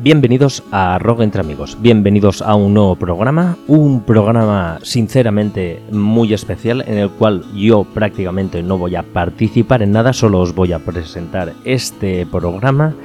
Bienvenidos a Rock Entre Amigos, bienvenidos a un nuevo programa, un programa sinceramente muy especial en el cual yo prácticamente no voy a participar en nada, solo os voy a presentar este programa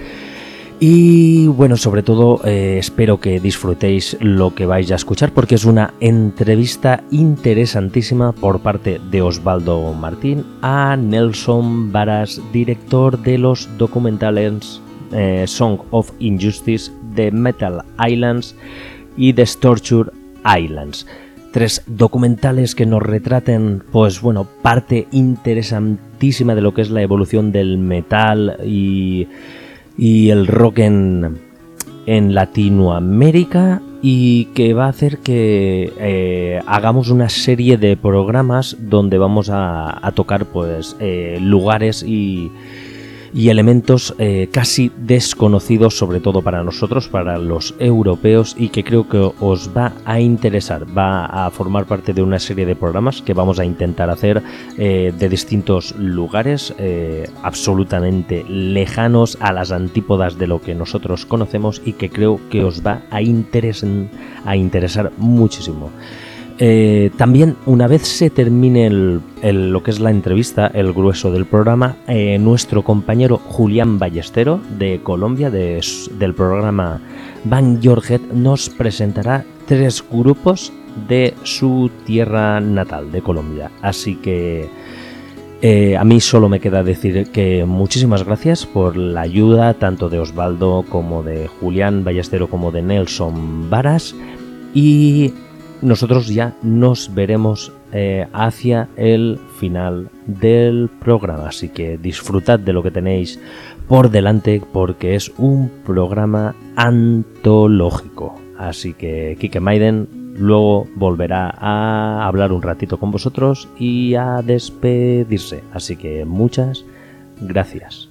y bueno, sobre todo espero que disfrutéis lo que vais a escuchar porque es una entrevista interesantísima por parte de Osvaldo Martín a Nelson Varas, director de los documentales Song of Injustice, The Metal Islands y The Torture Islands. 3 documentales que nos retraten, pues bueno, parte interesantísima de lo que es la evolución del metal y el rock en Latinoamérica, y que va a hacer que hagamos una serie de programas donde vamos a tocar pues lugares y elementos casi desconocidos, sobre todo para nosotros, para los europeos, y que creo que os va a interesar. Va a formar parte de una serie de programas que vamos a intentar hacer de distintos lugares absolutamente lejanos a las antípodas de lo que nosotros conocemos, y que creo que os va a interesar muchísimo. También, una vez se termine lo que es la entrevista, el grueso del programa, nuestro compañero Julián Ballestero de Colombia, del programa Bang Your Head, nos presentará 3 grupos de su tierra natal, de Colombia. Así que a mí solo me queda decir que muchísimas gracias por la ayuda, tanto de Osvaldo como de Julián Ballestero como de Nelson Varas, y nosotros ya nos veremos hacia el final del programa, así que disfrutad de lo que tenéis por delante porque es un programa antológico. Así que Quique Maiden luego volverá a hablar un ratito con vosotros y a despedirse, así que muchas gracias.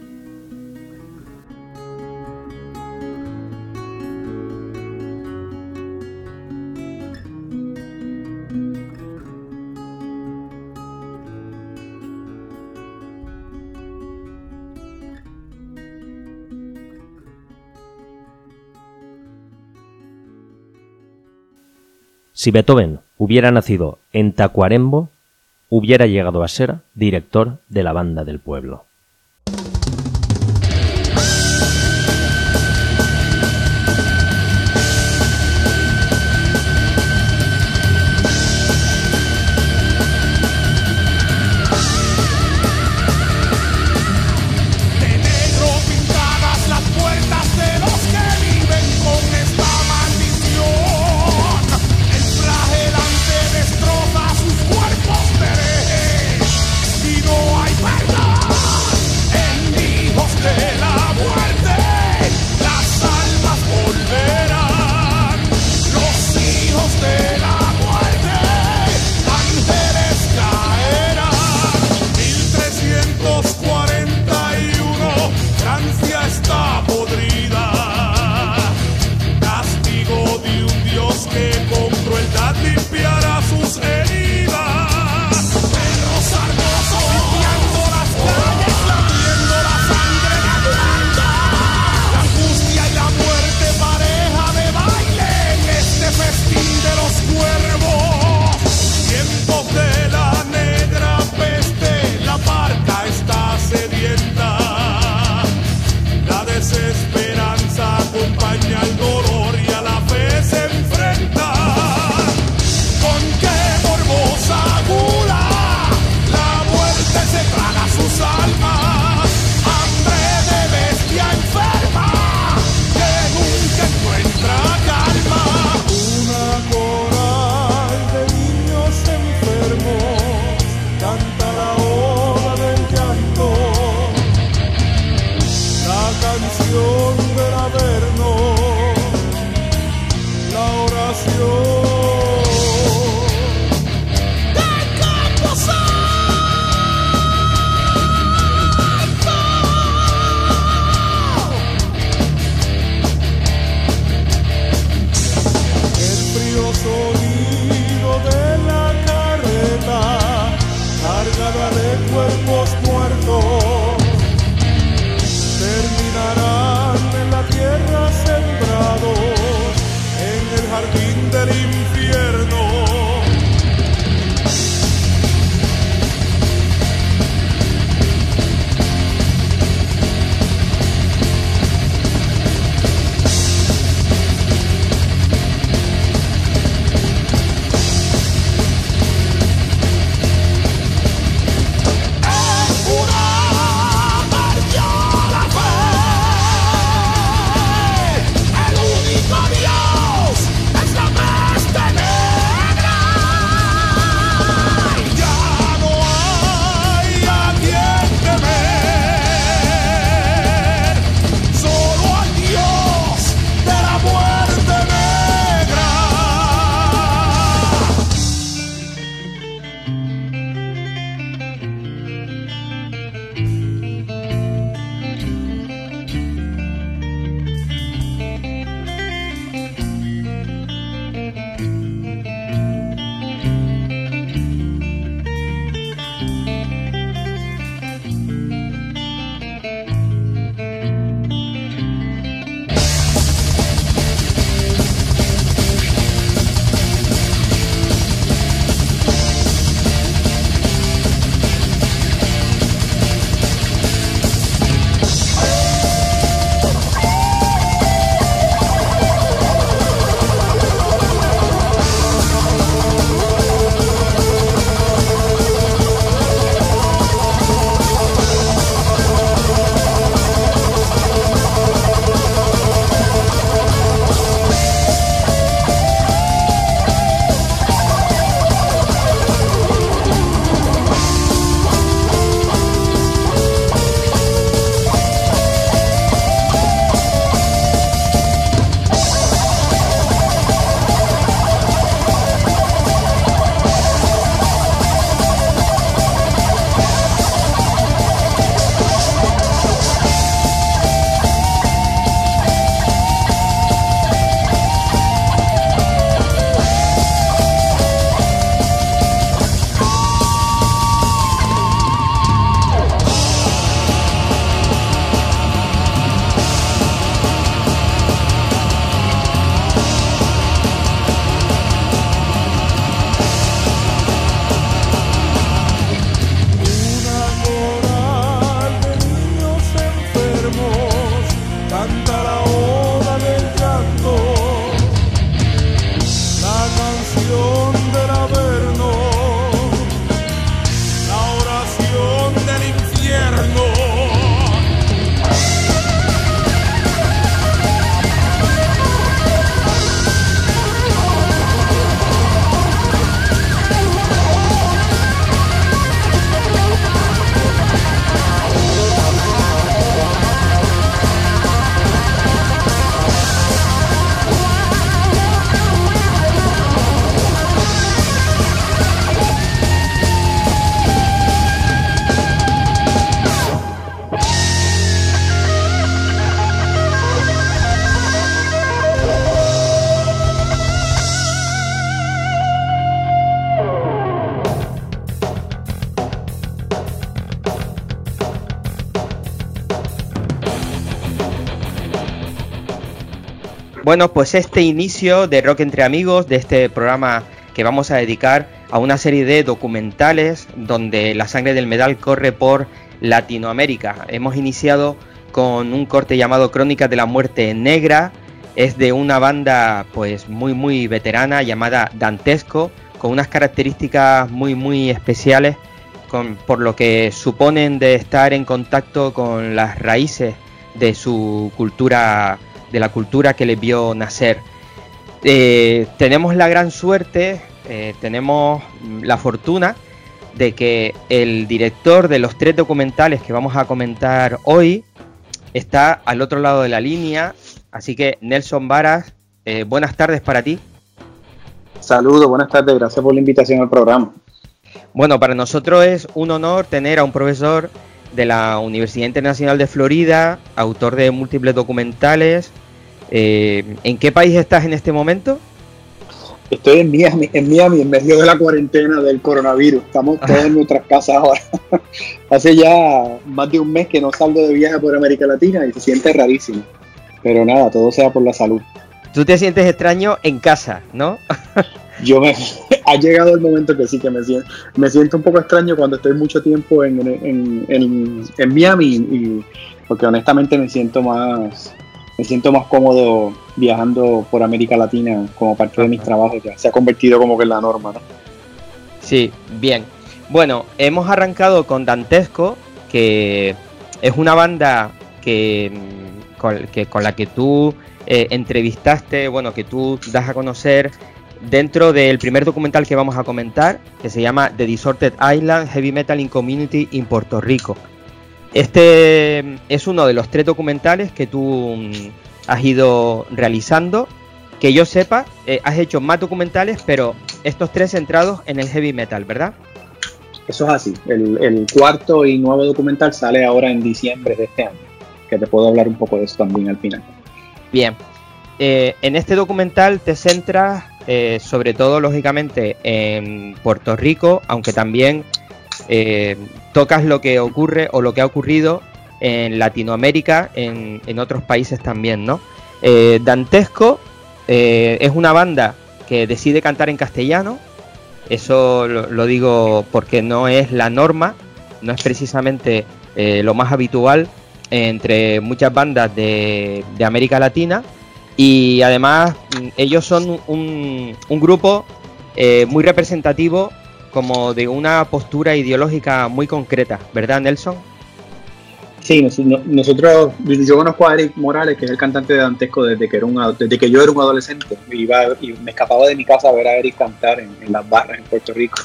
Si Beethoven hubiera nacido en Tacuarembó, hubiera llegado a ser director de la Banda del Pueblo. Cuerpos muertos terminarán en la tierra. jardín del infierno. Bueno, pues este inicio de Rock Entre Amigos, de este programa que vamos a dedicar a una serie de documentales donde la sangre del metal corre por Latinoamérica. Hemos iniciado con un corte llamado Crónicas de la Muerte Negra. Es de una banda pues muy veterana llamada Dantesco, con unas características muy especiales, por lo que suponen de estar en contacto con las raíces de su cultura, de la cultura que les vio nacer. Tenemos la gran suerte, tenemos la fortuna de que el director de los 3 documentales que vamos a comentar hoy está al otro lado de la línea. Así que Nelson Varas, buenas tardes para ti. Saludos, buenas tardes, gracias por la invitación al programa. Bueno, para nosotros es un honor tener a un profesor de la Universidad Internacional de Florida, autor de múltiples documentales. ¿En qué país estás en este momento? Estoy en Miami, en medio de la cuarentena del coronavirus. Estamos todos en nuestras casas ahora. Hace ya más de un mes que no salgo de viaje por América Latina y se siente rarísimo. Pero nada, todo sea por la salud. Tú te sientes extraño en casa, ¿no? Ha llegado el momento que sí, que me siento un poco extraño cuando estoy mucho tiempo en Miami, y porque honestamente me siento más cómodo viajando por América Latina como parte de mis trabajos. Ya se ha convertido como que en la norma, ¿no? Sí, bien. Bueno, hemos arrancado con Dantesco, que es una banda con la que tú entrevistaste, bueno, que tú das a conocer dentro del primer documental que vamos a comentar, que se llama The Disordered Island, Heavy Metal in Community in Puerto Rico. Este es uno de los 3 documentales que tú has ido realizando. Que yo sepa, has hecho más documentales, pero estos 3 centrados en el heavy metal, ¿verdad? Eso es así. El cuarto y nuevo documental sale ahora en diciembre de este año, que te puedo hablar un poco de eso también al final. Bien. En este documental te centras sobre todo, lógicamente, en Puerto Rico, aunque también tocas lo que ocurre o lo que ha ocurrido en Latinoamérica, en otros países también, ¿no? Dantesco es una banda que decide cantar en castellano. Eso lo digo porque no es la norma, no es precisamente lo más habitual entre muchas bandas de América Latina. Y además ellos son un grupo muy representativo, como de una postura ideológica muy concreta, ¿verdad, Nelson? Sí, nosotros, yo conozco a Eric Morales, que es el cantante de Dantesco desde que yo era un adolescente. Y me escapaba de mi casa a ver a Eric cantar en las barras en Puerto Rico.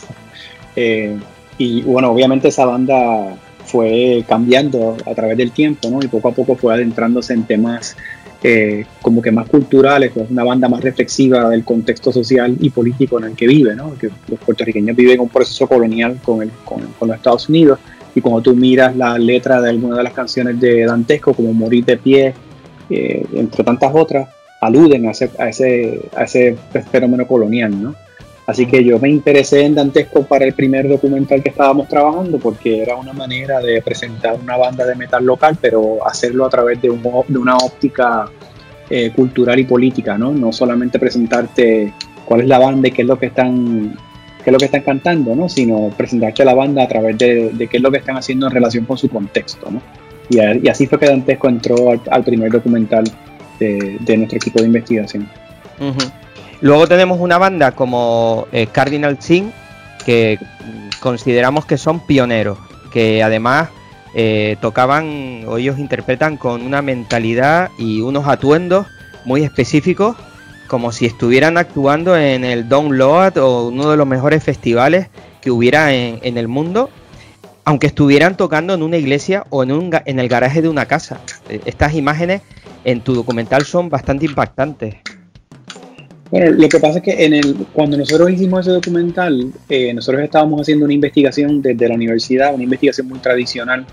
Y bueno, obviamente esa banda fue cambiando a través del tiempo, ¿no? Y poco a poco fue adentrándose en temas como que más culturales, pues una banda más reflexiva del contexto social y político en el que vive, ¿no? Que los puertorriqueños viven un proceso colonial con los Estados Unidos. Y cuando tú miras la letra de alguna de las canciones de Dantesco, como Morir de Pie, entre tantas otras, aluden a ese fenómeno colonial, ¿no? Así que yo me interesé en Dantesco para el primer documental que estábamos trabajando, porque era una manera de presentar una banda de metal local, pero hacerlo a través de una óptica cultural y política, ¿no? No solamente presentarte cuál es la banda y qué es lo que están cantando, ¿no? Sino presentarte a la banda a través de qué es lo que están haciendo en relación con su contexto, ¿no? Y así fue que Dantesco entró al primer documental de nuestro equipo de investigación. Uh-huh. Luego tenemos una banda como Cardinal Sin, que consideramos que son pioneros, que además tocaban, o ellos interpretan con una mentalidad y unos atuendos muy específicos, como si estuvieran actuando en el Download o uno de los mejores festivales que hubiera en el mundo, aunque estuvieran tocando en una iglesia o en el garaje de una casa. Estas imágenes en tu documental son bastante impactantes. Bueno, lo que pasa es que cuando nosotros hicimos ese documental, nosotros estábamos haciendo una investigación desde la universidad, una investigación muy tradicional,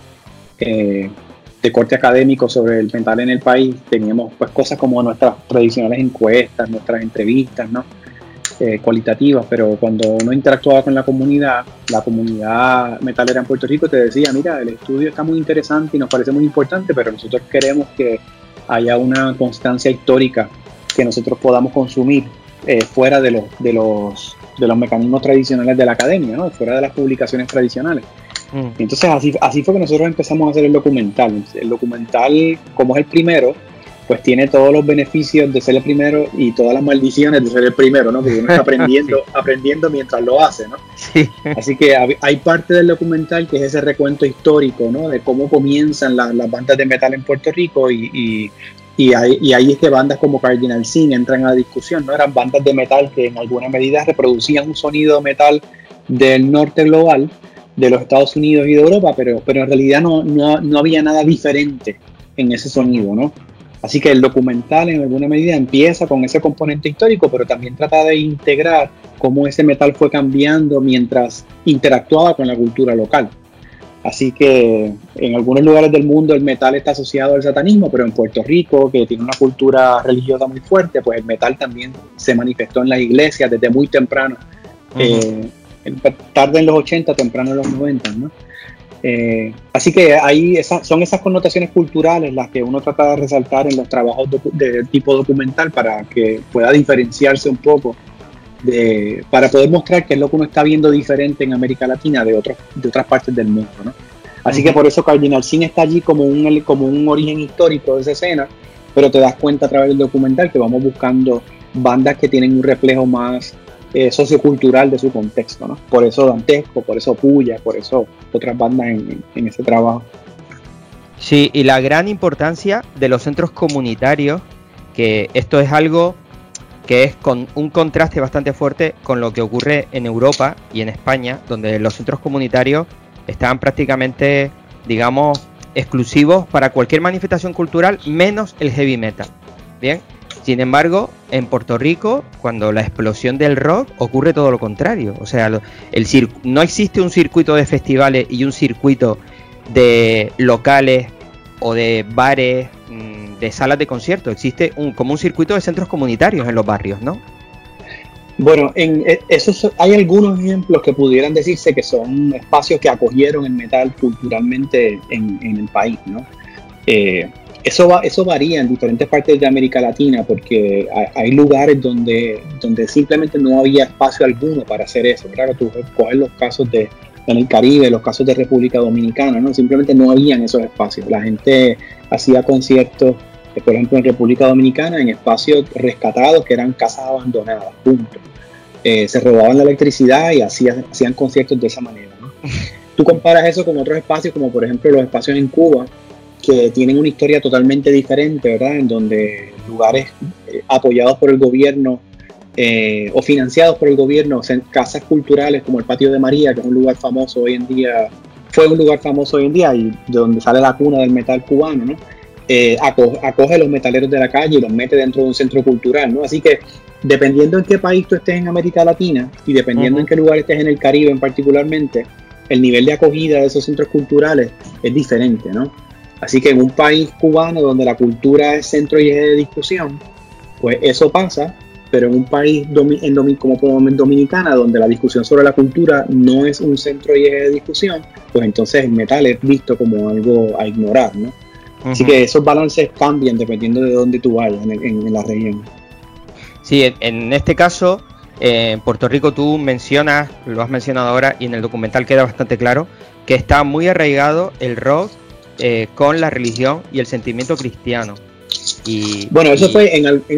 de corte académico sobre el metal en el país. Teníamos pues cosas como nuestras tradicionales encuestas, nuestras entrevistas, ¿no? Cualitativas, pero cuando uno interactuaba con la comunidad metalera en Puerto Rico te decía, mira, el estudio está muy interesante y nos parece muy importante, pero nosotros queremos que haya una constancia histórica que nosotros podamos consumir fuera de los mecanismos tradicionales de la academia, ¿no? Fuera de las publicaciones tradicionales. Entonces así fue que nosotros empezamos a hacer el documental. El documental, como es el primero, pues tiene todos los beneficios de ser el primero y todas las maldiciones de ser el primero, ¿no? Porque uno está aprendiendo mientras lo hace, ¿no? Sí. Así que hay parte del documental que es ese recuento histórico, ¿no? De cómo comienzan las bandas de metal en Puerto Rico y ahí es que bandas como Cardinal Sin entran a la discusión, ¿no? Eran bandas de metal que en alguna medida reproducían un sonido metal del norte global, de los Estados Unidos y de Europa, pero en realidad no había nada diferente en ese sonido, ¿no? Así que el documental en alguna medida empieza con ese componente histórico, pero también trata de integrar cómo ese metal fue cambiando mientras interactuaba con la cultura local. Así que en algunos lugares del mundo el metal está asociado al satanismo, pero en Puerto Rico, que tiene una cultura religiosa muy fuerte, pues el metal también se manifestó en las iglesias desde muy temprano. Tarde en los 80, temprano en los 90, ¿no? Así que ahí son esas connotaciones culturales las que uno trata de resaltar en los trabajos de tipo documental para que pueda diferenciarse un poco, para poder mostrar qué es lo que uno está viendo diferente en América Latina de otras partes del mundo, ¿no? Así que por eso Cardinal Sin está allí como un origen histórico de esa escena, pero te das cuenta a través del documental que vamos buscando bandas que tienen un reflejo más sociocultural de su contexto, ¿no? Por eso Dantesco, por eso Puya, por eso otras bandas en ese trabajo. Sí, y la gran importancia de los centros comunitarios, que esto es algo que es con un contraste bastante fuerte con lo que ocurre en Europa y en España, donde los centros comunitarios están prácticamente, digamos, exclusivos para cualquier manifestación cultural, menos el heavy metal. Bien, sin embargo, en Puerto Rico, cuando la explosión del rock, ocurre todo lo contrario. O sea, no existe un circuito de festivales y un circuito de locales o de bares, de salas de conciertos. Existe como un circuito de centros comunitarios en los barrios, ¿no? Bueno, hay algunos ejemplos que pudieran decirse que son espacios que acogieron el metal culturalmente en el país, ¿no? Eso varía en diferentes partes de América Latina porque hay lugares donde simplemente no había espacio alguno para hacer eso. Claro, tú coges los casos en el Caribe, los casos de República Dominicana, ¿no? Simplemente no habían esos espacios. La gente hacía conciertos, por ejemplo, en República Dominicana, en espacios rescatados que eran casas abandonadas, punto. Se robaban la electricidad y hacían conciertos de esa manera, ¿no? Tú comparas eso con otros espacios, como por ejemplo los espacios en Cuba, que tienen una historia totalmente diferente, ¿verdad? En donde lugares apoyados por el gobierno o financiados por el gobierno, casas culturales como el Patio de María, que es un lugar famoso hoy en día, fue un lugar famoso hoy en día y de donde sale la cuna del metal cubano, ¿no? Acoge a los metaleros de la calle y los mete dentro de un centro cultural, ¿no? Así que dependiendo en qué país tú estés en América Latina y dependiendo en qué lugar estés en el Caribe en particularmente, el nivel de acogida de esos centros culturales es diferente, ¿no? Así que en un país cubano donde la cultura es centro y eje de discusión, pues eso pasa, pero en un país como en Dominicana, donde la discusión sobre la cultura no es un centro y eje de discusión, pues entonces el metal es visto como algo a ignorar, ¿no? Así que esos balances cambian dependiendo de dónde tú vayas en la región. Sí, en este caso, en Puerto Rico tú lo has mencionado ahora y en el documental queda bastante claro, que está muy arraigado el rock con la religión y el sentimiento cristiano. Bueno, eso fue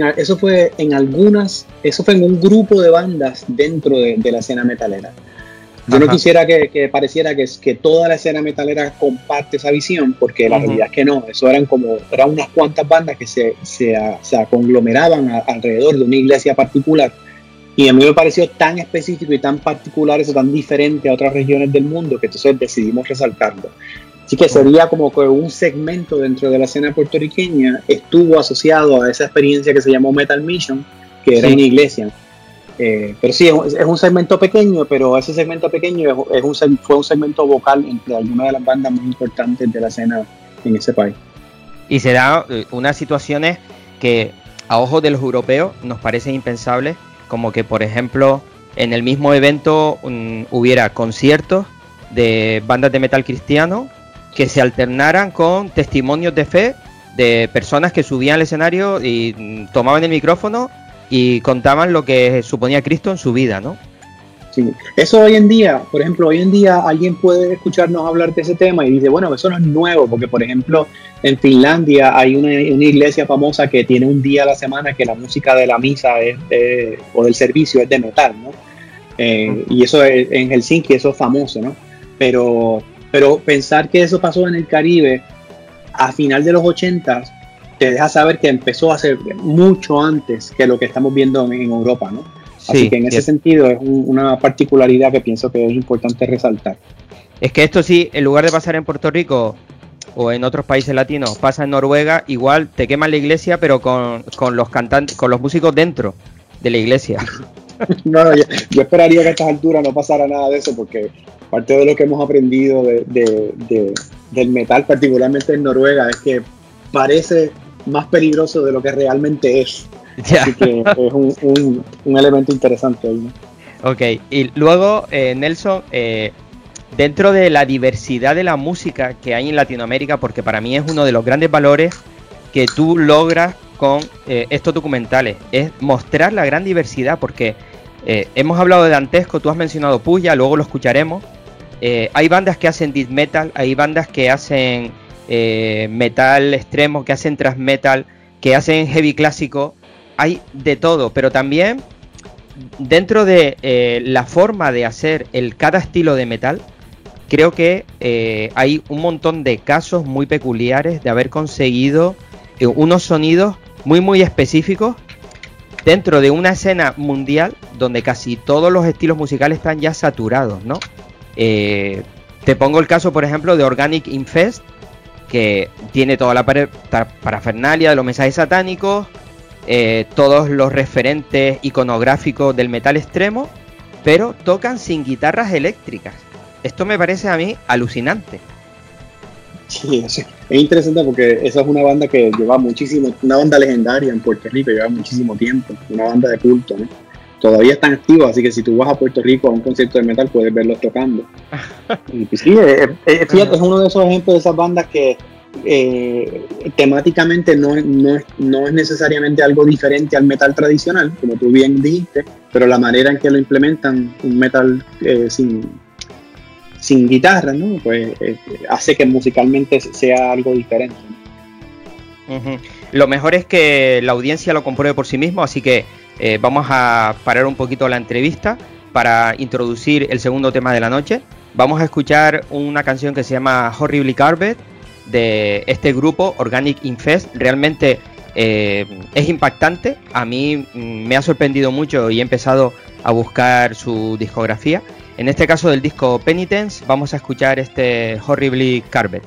en un grupo de bandas dentro de la escena metalera. Yo no quisiera que pareciera que toda la escena metalera comparte esa visión, porque la realidad es que no. Eso eran unas cuantas bandas que se conglomeraban alrededor de una iglesia particular. Y a mí me pareció tan específico y tan particular, eso tan diferente a otras regiones del mundo, que entonces decidimos resaltarlo. Así que sería como que un segmento dentro de la escena puertorriqueña estuvo asociado a esa experiencia que se llamó Metal Mission, que era una iglesia. Pero sí, es un segmento pequeño, pero ese segmento pequeño fue un segmento vocal entre algunas de las bandas más importantes de la escena en ese país. Y se da unas situaciones que a ojos de los europeos nos parecen impensables, como que por ejemplo en el mismo evento hubiera conciertos de bandas de metal cristiano que se alternaran con testimonios de fe de personas que subían al escenario y tomaban el micrófono y contaban lo que suponía Cristo en su vida, ¿no? Sí, eso hoy en día, por ejemplo, alguien puede escucharnos hablar de ese tema y dice, bueno, eso no es nuevo, porque por ejemplo en Finlandia hay una iglesia famosa que tiene un día a la semana que la música de la misa o del servicio es de metal, ¿no? Y eso en Helsinki, eso es famoso, ¿no? Pero pensar que eso pasó en el Caribe a final de los 80 te deja saber que empezó a ser mucho antes que lo que estamos viendo en Europa, ¿no? Así que en ese sentido es una particularidad que pienso que es importante resaltar. Es que esto sí, en lugar de pasar en Puerto Rico o en otros países latinos, pasa en Noruega, igual te queman la iglesia, pero con los cantantes, con los músicos dentro de la iglesia. No, yo esperaría que a estas alturas no pasara nada de eso, porque parte de lo que hemos aprendido del metal, particularmente en Noruega, es que parece más peligroso de lo que realmente es. Ya. Así que es un elemento interesante ahí, ¿no? Ok, y luego Nelson, dentro de la diversidad de la música que hay en Latinoamérica, porque para mí es uno de los grandes valores que tú logras con estos documentales, es mostrar la gran diversidad, porque hemos hablado de Dantesco, tú has mencionado Puya, luego lo escucharemos. Hay bandas que hacen death metal, hay bandas que hacen metal extremo, que hacen thrash metal, que hacen heavy clásico, hay de todo, pero también dentro de la forma de hacer cada estilo de metal, creo que hay un montón de casos muy peculiares de haber conseguido unos sonidos muy específicos dentro de una escena mundial donde casi todos los estilos musicales están ya saturados, ¿no? Te pongo el caso, por ejemplo, de Organic Infest, que tiene toda la parafernalia de los mensajes satánicos, todos los referentes iconográficos del metal extremo, pero tocan sin guitarras eléctricas. Esto me parece a mí alucinante. Sí, es interesante porque esa es una banda que lleva muchísimo, una banda legendaria en Puerto Rico, lleva muchísimo tiempo, una banda de culto, ¿no? Todavía están activos, así que si tú vas a Puerto Rico a un concierto de metal puedes verlos tocando. Y pues, sí, fíjate, es uno de esos ejemplos de esas bandas que temáticamente no es necesariamente algo diferente al metal tradicional, como tú bien dijiste, pero la manera en que lo implementan, un metal sin guitarra, ¿no? Pues hace que musicalmente sea algo diferente. Uh-huh. Lo mejor es que la audiencia lo compruebe por sí mismo, así que vamos a parar un poquito la entrevista para introducir el segundo tema de la noche. Vamos a escuchar una canción que se llama Horribly Carved, de este grupo Organic Infest. Realmente es impactante, a mí me ha sorprendido mucho y he empezado a buscar su discografía. En este caso del disco Penitence vamos a escuchar este Horribly Carved.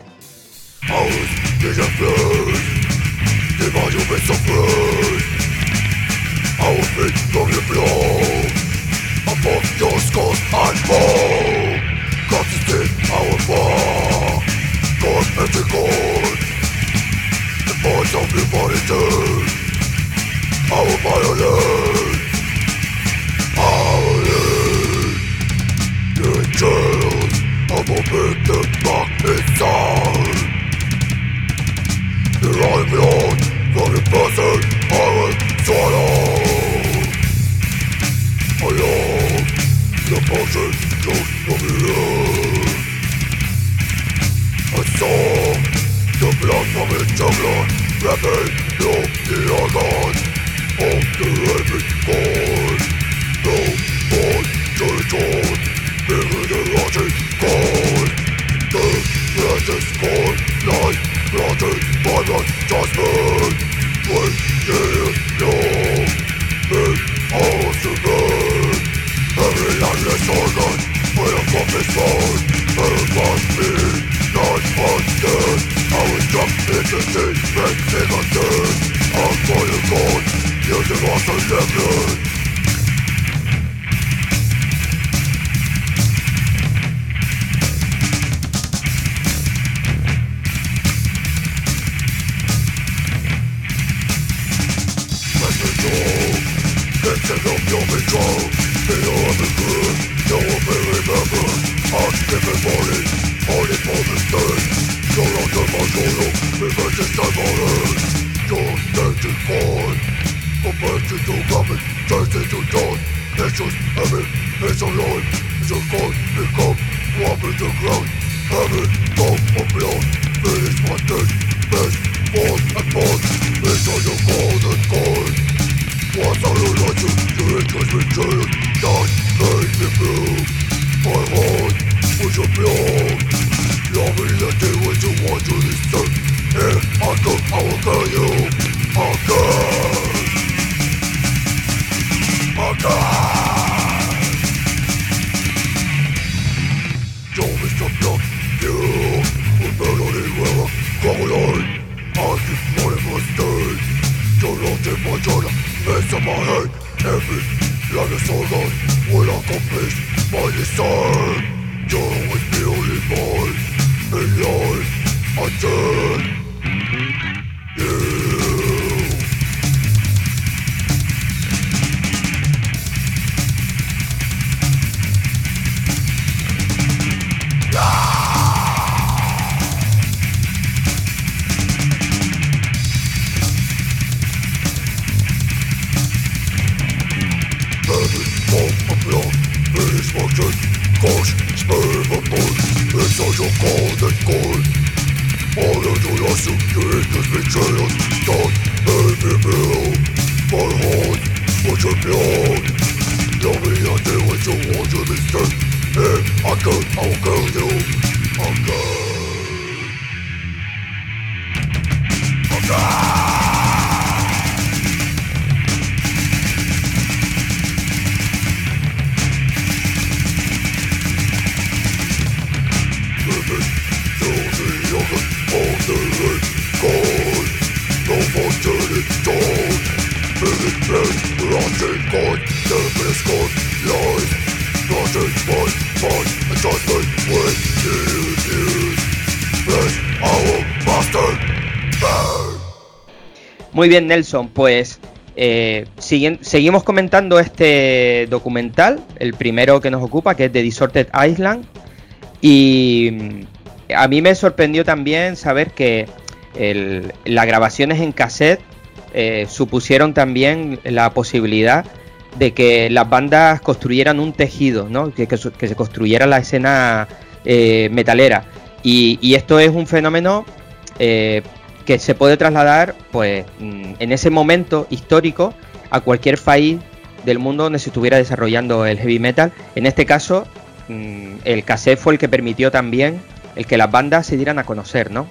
Muy bien, Nelson, pues seguimos comentando este documental, el primero que nos ocupa, que es The Deserted Island, y a mí me sorprendió también saber que las grabaciones en cassette supusieron también la posibilidad de que las bandas construyeran un tejido, ¿no? que se construyera la escena metalera, y esto es un fenómeno que se puede trasladar, pues, en ese momento histórico a cualquier país del mundo donde se estuviera desarrollando el heavy metal. En este caso, el cassette fue el que permitió también el que las bandas se dieran a conocer, ¿no?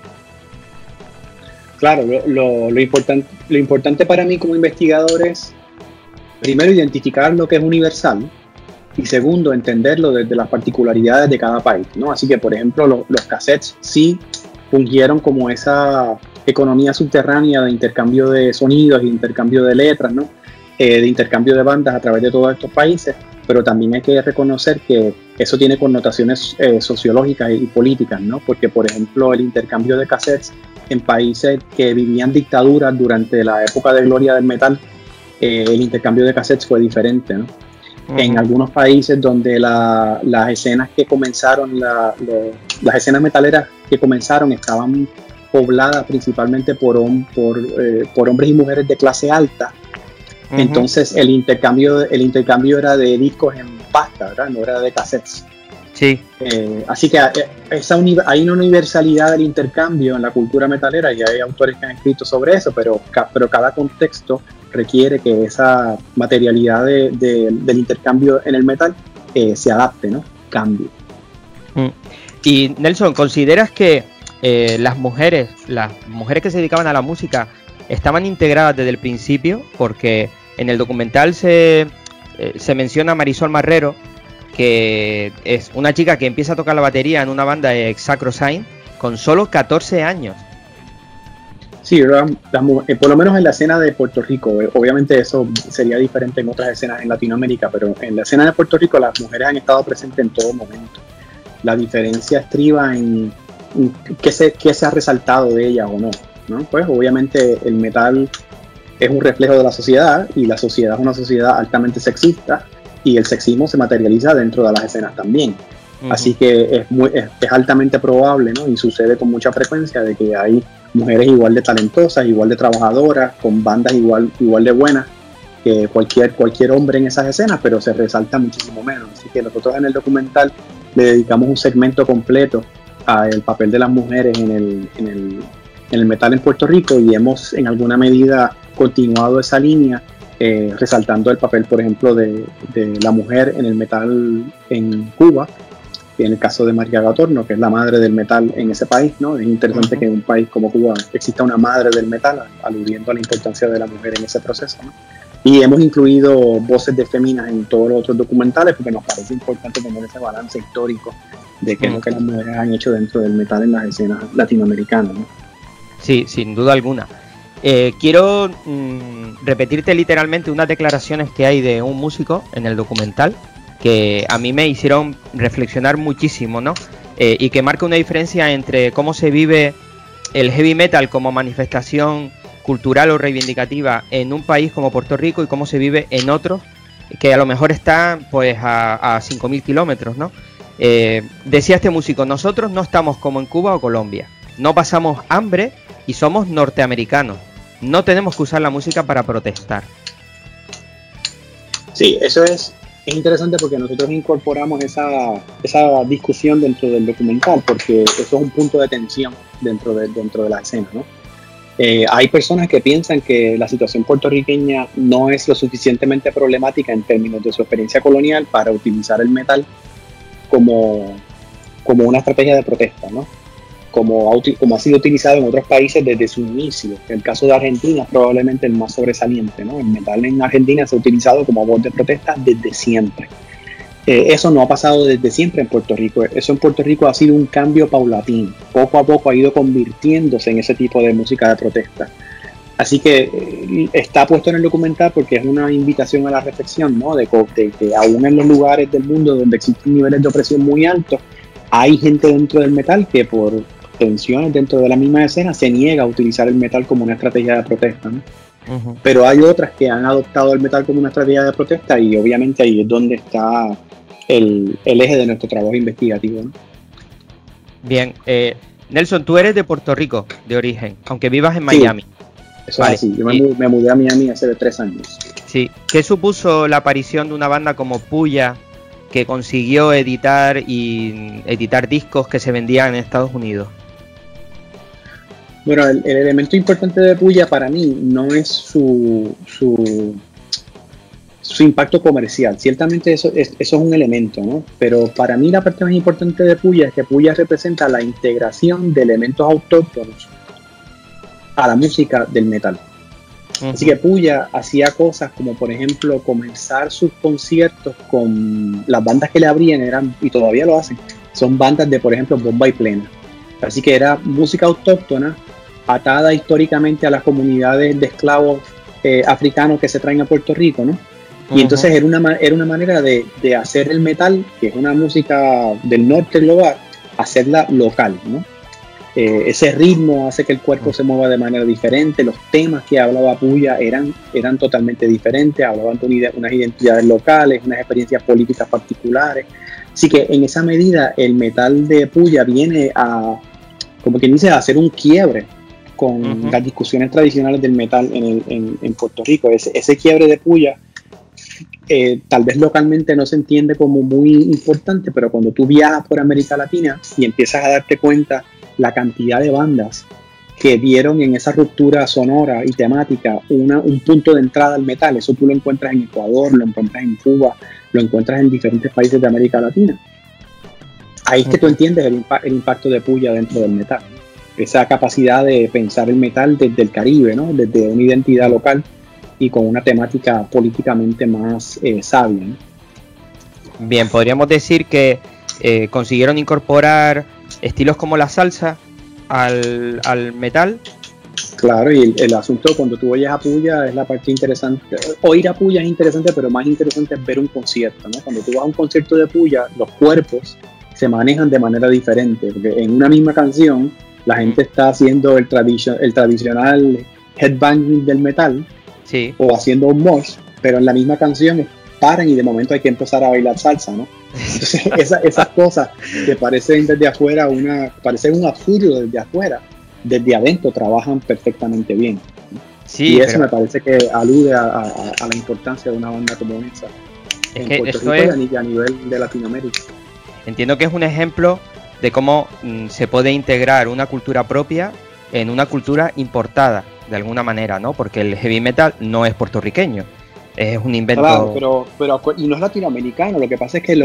Claro, lo importante para mí como investigador es, primero, identificar lo que es universal, y segundo, entenderlo desde las particularidades de cada país, ¿no? Así que, por ejemplo, los cassettes sí fungieron como esa economía subterránea de intercambio de sonidos y intercambio de letras, ¿no? De intercambio de bandas a través de todos estos países, pero también hay que reconocer que eso tiene connotaciones sociológicas y políticas, ¿no? Porque, por ejemplo, el intercambio de cassettes en países que vivían dictaduras durante la época de gloria del metal, el intercambio de cassettes fue diferente, ¿no? Uh-huh. En algunos países donde las escenas que comenzaron, las escenas metaleras que comenzaron estaban pobladas principalmente por hombres y mujeres de clase alta. Uh-huh. Entonces el intercambio era de discos en pasta, ¿verdad? No era de cassettes. Sí. Así que hay una universalidad del intercambio en la cultura metalera, y hay autores que han escrito sobre eso, pero cada contexto requiere que esa materialidad del intercambio en el metal se adapte, ¿no? Cambie. Y Nelson, ¿consideras que las mujeres que se dedicaban a la música estaban integradas desde el principio? Porque en el documental se menciona a Marisol Marrero, que es una chica que empieza a tocar la batería en una banda de Sacrosanct con solo 14 años. Sí, por lo menos en la escena de Puerto Rico, obviamente eso sería diferente en otras escenas en Latinoamérica, pero en la escena de Puerto Rico las mujeres han estado presentes en todo momento. La diferencia estriba en qué se ha resaltado de ellas o no, ¿no? Pues obviamente el metal es un reflejo de la sociedad, y la sociedad es una sociedad altamente sexista, y el sexismo se materializa dentro de las escenas también. Uh-huh. Así que es altamente probable, ¿no? Y sucede con mucha frecuencia, de que hay mujeres igual de talentosas, igual de trabajadoras, con bandas igual de buenas que cualquier hombre en esas escenas, pero se resalta muchísimo menos. Así que nosotros en el documental le dedicamos un segmento completo al papel de las mujeres en el metal en Puerto Rico, y hemos en alguna medida continuado esa línea, resaltando el papel, por ejemplo, de la mujer en el metal en Cuba, y en el caso de María Gatorno, que es la madre del metal en ese país, ¿no? Es interesante, uh-huh, que en un país como Cuba exista una madre del metal, aludiendo a la importancia de la mujer en ese proceso, ¿no? Y hemos incluido voces de féminas en todos los otros documentales, porque nos parece importante tener ese balance histórico de qué es lo que las mujeres han hecho dentro del metal en las escenas latinoamericanas, ¿no? Sí, sin duda alguna. Quiero repetirte literalmente unas declaraciones que hay de un músico en el documental, que a mí me hicieron reflexionar muchísimo, ¿no? Y que marca una diferencia entre cómo se vive el heavy metal como manifestación cultural o reivindicativa en un país como Puerto Rico, y cómo se vive en otros que a lo mejor están pues a 5.000 kilómetros, ¿no? Decía este músico: nosotros no estamos como en Cuba o Colombia, no pasamos hambre y somos norteamericanos, no tenemos que usar la música para protestar. Sí, eso es Es interesante porque nosotros incorporamos esa discusión dentro del documental, porque eso es un punto de tensión dentro de la escena, ¿no? Hay personas que piensan que la situación puertorriqueña no es lo suficientemente problemática en términos de su experiencia colonial para utilizar el metal como una estrategia de protesta, ¿no? Como ha sido utilizado en otros países desde su inicio. El caso de Argentina es probablemente el más sobresaliente, ¿no? El metal en Argentina se ha utilizado como voz de protesta desde siempre. Eso no ha pasado desde siempre en Puerto Rico. Eso en Puerto Rico ha sido un cambio paulatino. Poco a poco ha ido convirtiéndose en ese tipo de música de protesta. Así que está puesto en el documental porque es una invitación a la reflexión, ¿no? De que aún en los lugares del mundo donde existen niveles de opresión muy altos, hay gente dentro del metal que por tensiones dentro de la misma escena se niega a utilizar el metal como una estrategia de protesta, ¿no? Uh-huh. Pero hay otras que han adoptado el metal como una estrategia de protesta y obviamente ahí es donde está el eje de nuestro trabajo investigativo, ¿no? Bien, Nelson, tú eres de Puerto Rico de origen, aunque vivas en Miami. Sí, eso vale. Es así, yo me mudé a Miami hace 3 años. Sí, ¿qué supuso la aparición de una banda como Puya que consiguió editar discos que se vendían en Estados Unidos? Bueno, el elemento importante de Puya para mí no es su impacto comercial. Ciertamente eso es un elemento, ¿no? Pero para mí la parte más importante de Puya es que Puya representa la integración de elementos autóctonos a la música del metal. Uh-huh. Así que Puya hacía cosas como, por ejemplo, comenzar sus conciertos con las bandas que le abrían, y todavía lo hacen, son bandas de, por ejemplo, bomba y plena. Así que era música autóctona atada históricamente a las comunidades de esclavos africanos que se traen a Puerto Rico, ¿no? Y entonces era una manera de hacer el metal, que es una música del norte global, hacerla local, ¿no? Ese ritmo hace que el cuerpo se mueva de manera diferente. Los temas que hablaba Puya eran totalmente diferentes, hablaban de unas identidades locales, unas experiencias políticas particulares. Así que en esa medida el metal de Puya viene a, como quien dice, a hacer un quiebre con las discusiones tradicionales del metal en Puerto Rico. Ese quiebre de Puya tal vez localmente no se entiende como muy importante, pero cuando tú viajas por América Latina y empiezas a darte cuenta la cantidad de bandas que dieron en esa ruptura sonora y temática un punto de entrada al metal, eso tú lo encuentras en Ecuador, lo encuentras en Cuba, lo encuentras en diferentes países de América Latina. Ahí es que tú entiendes el impacto de Puya dentro del metal, esa capacidad de pensar el metal desde el Caribe, ¿no? Desde una identidad local y con una temática políticamente más sabia, ¿no? Bien, podríamos decir que consiguieron incorporar estilos como la salsa al metal. Claro, y el asunto cuando tú oyes a Puya es la parte interesante. Oír a Puya es interesante, pero más interesante es ver un concierto, ¿no? Cuando tú vas a un concierto de Puya, los cuerpos se manejan de manera diferente, porque en una misma canción la gente está haciendo el tradicional headbanging del metal, sí, o haciendo un mosh, pero en la misma canción paran y de momento hay que empezar a bailar salsa, ¿no? Entonces esas cosas que parecen desde afuera parecen un absurdo desde afuera, desde adentro trabajan perfectamente bien, ¿no? Sí, y eso me parece que alude a la importancia de una banda como esa en Puerto Rico y a nivel de Latinoamérica. Entiendo que es un ejemplo de cómo se puede integrar una cultura propia en una cultura importada de alguna manera, ¿no? Porque el heavy metal no es puertorriqueño, es un invento. Claro, pero y no es latinoamericano. Lo que pasa es que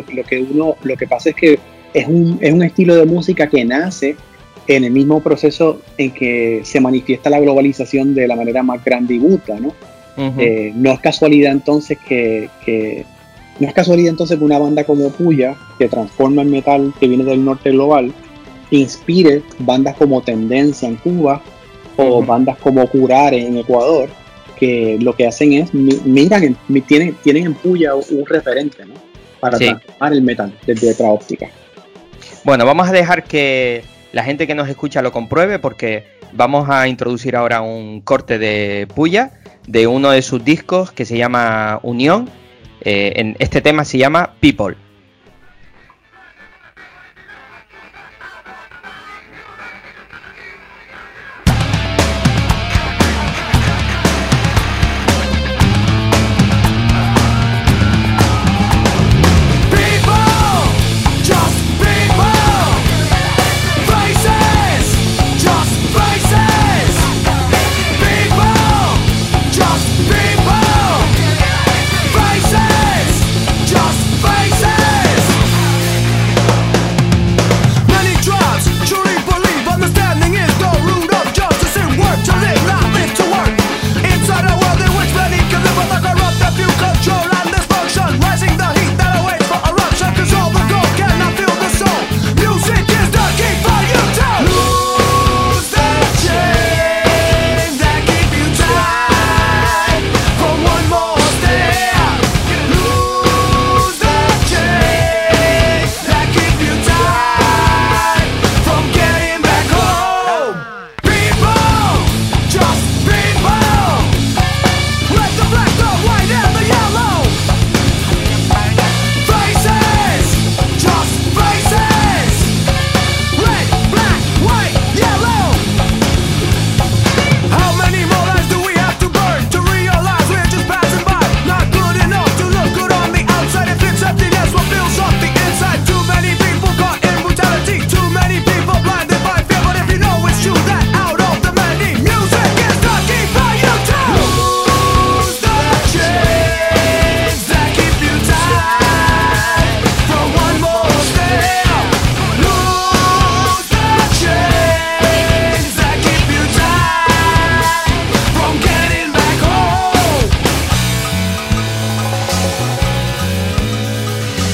es un estilo de música que nace en el mismo proceso en que se manifiesta la globalización de la manera más grande y bruta, ¿no? Uh-huh. No es casualidad entonces que una banda como Puya, que transforma el metal que viene del norte global, inspire bandas como Tendencia en Cuba o bandas como Curare en Ecuador, que lo que hacen es tienen en Puya un referente, ¿no? Para transformar el metal desde otra óptica. Bueno, vamos a dejar que la gente que nos escucha lo compruebe, porque vamos a introducir ahora un corte de Puya de uno de sus discos que se llama Unión. En este tema se llama People.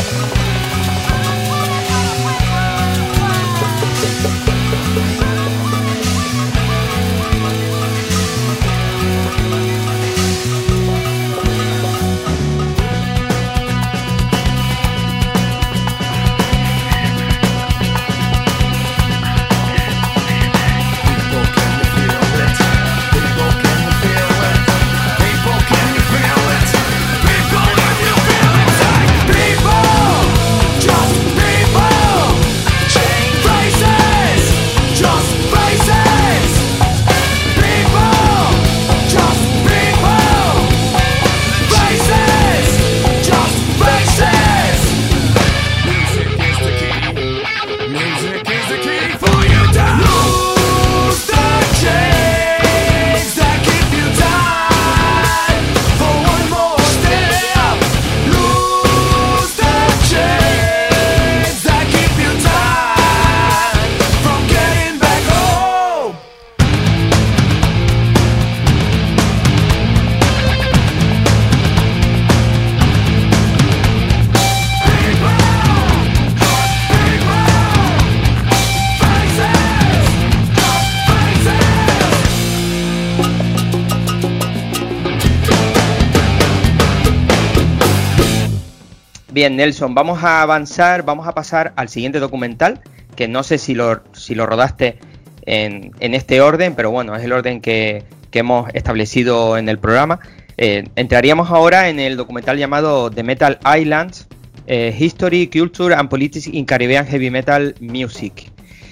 Bien, Nelson, vamos a avanzar, vamos a pasar al siguiente documental, que no sé si lo rodaste en este orden, pero bueno, es el orden que hemos establecido en el programa. Entraríamos ahora en el documental llamado The Metal Islands, History, Culture and Politics in Caribbean Heavy Metal Music.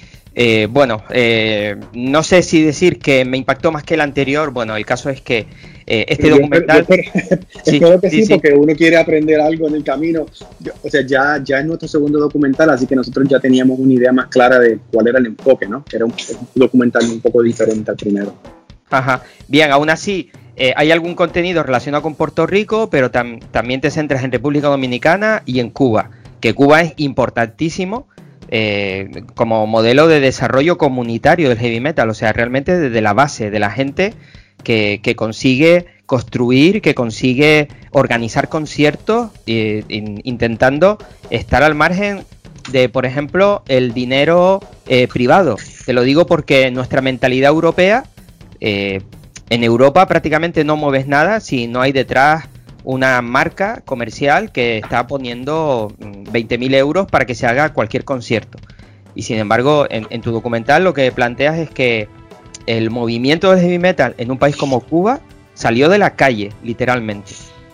No sé si decir que me impactó más que el anterior. Bueno, el caso es que este documental... Espero que sí, porque uno quiere aprender algo en el camino. Ya es nuestro segundo documental, así que nosotros ya teníamos una idea más clara de cuál era el enfoque, ¿no? Era un documental un poco diferente al primero. Ajá. Bien, aún así, hay algún contenido relacionado con Puerto Rico, pero también te centras en República Dominicana y en Cuba, que Cuba es importantísimo como modelo de desarrollo comunitario del heavy metal, o sea, realmente desde la base de la gente que consigue construir, que consigue organizar conciertos, intentando estar al margen de, por ejemplo, el dinero privado. Te lo digo porque nuestra mentalidad europea, en Europa prácticamente no mueves nada si no hay detrás una marca comercial que está poniendo 20.000 euros para que se haga cualquier concierto. Y sin embargo, en tu documental lo que planteas es que el movimiento del heavy metal en un país como Cuba salió de la calle, literalmente.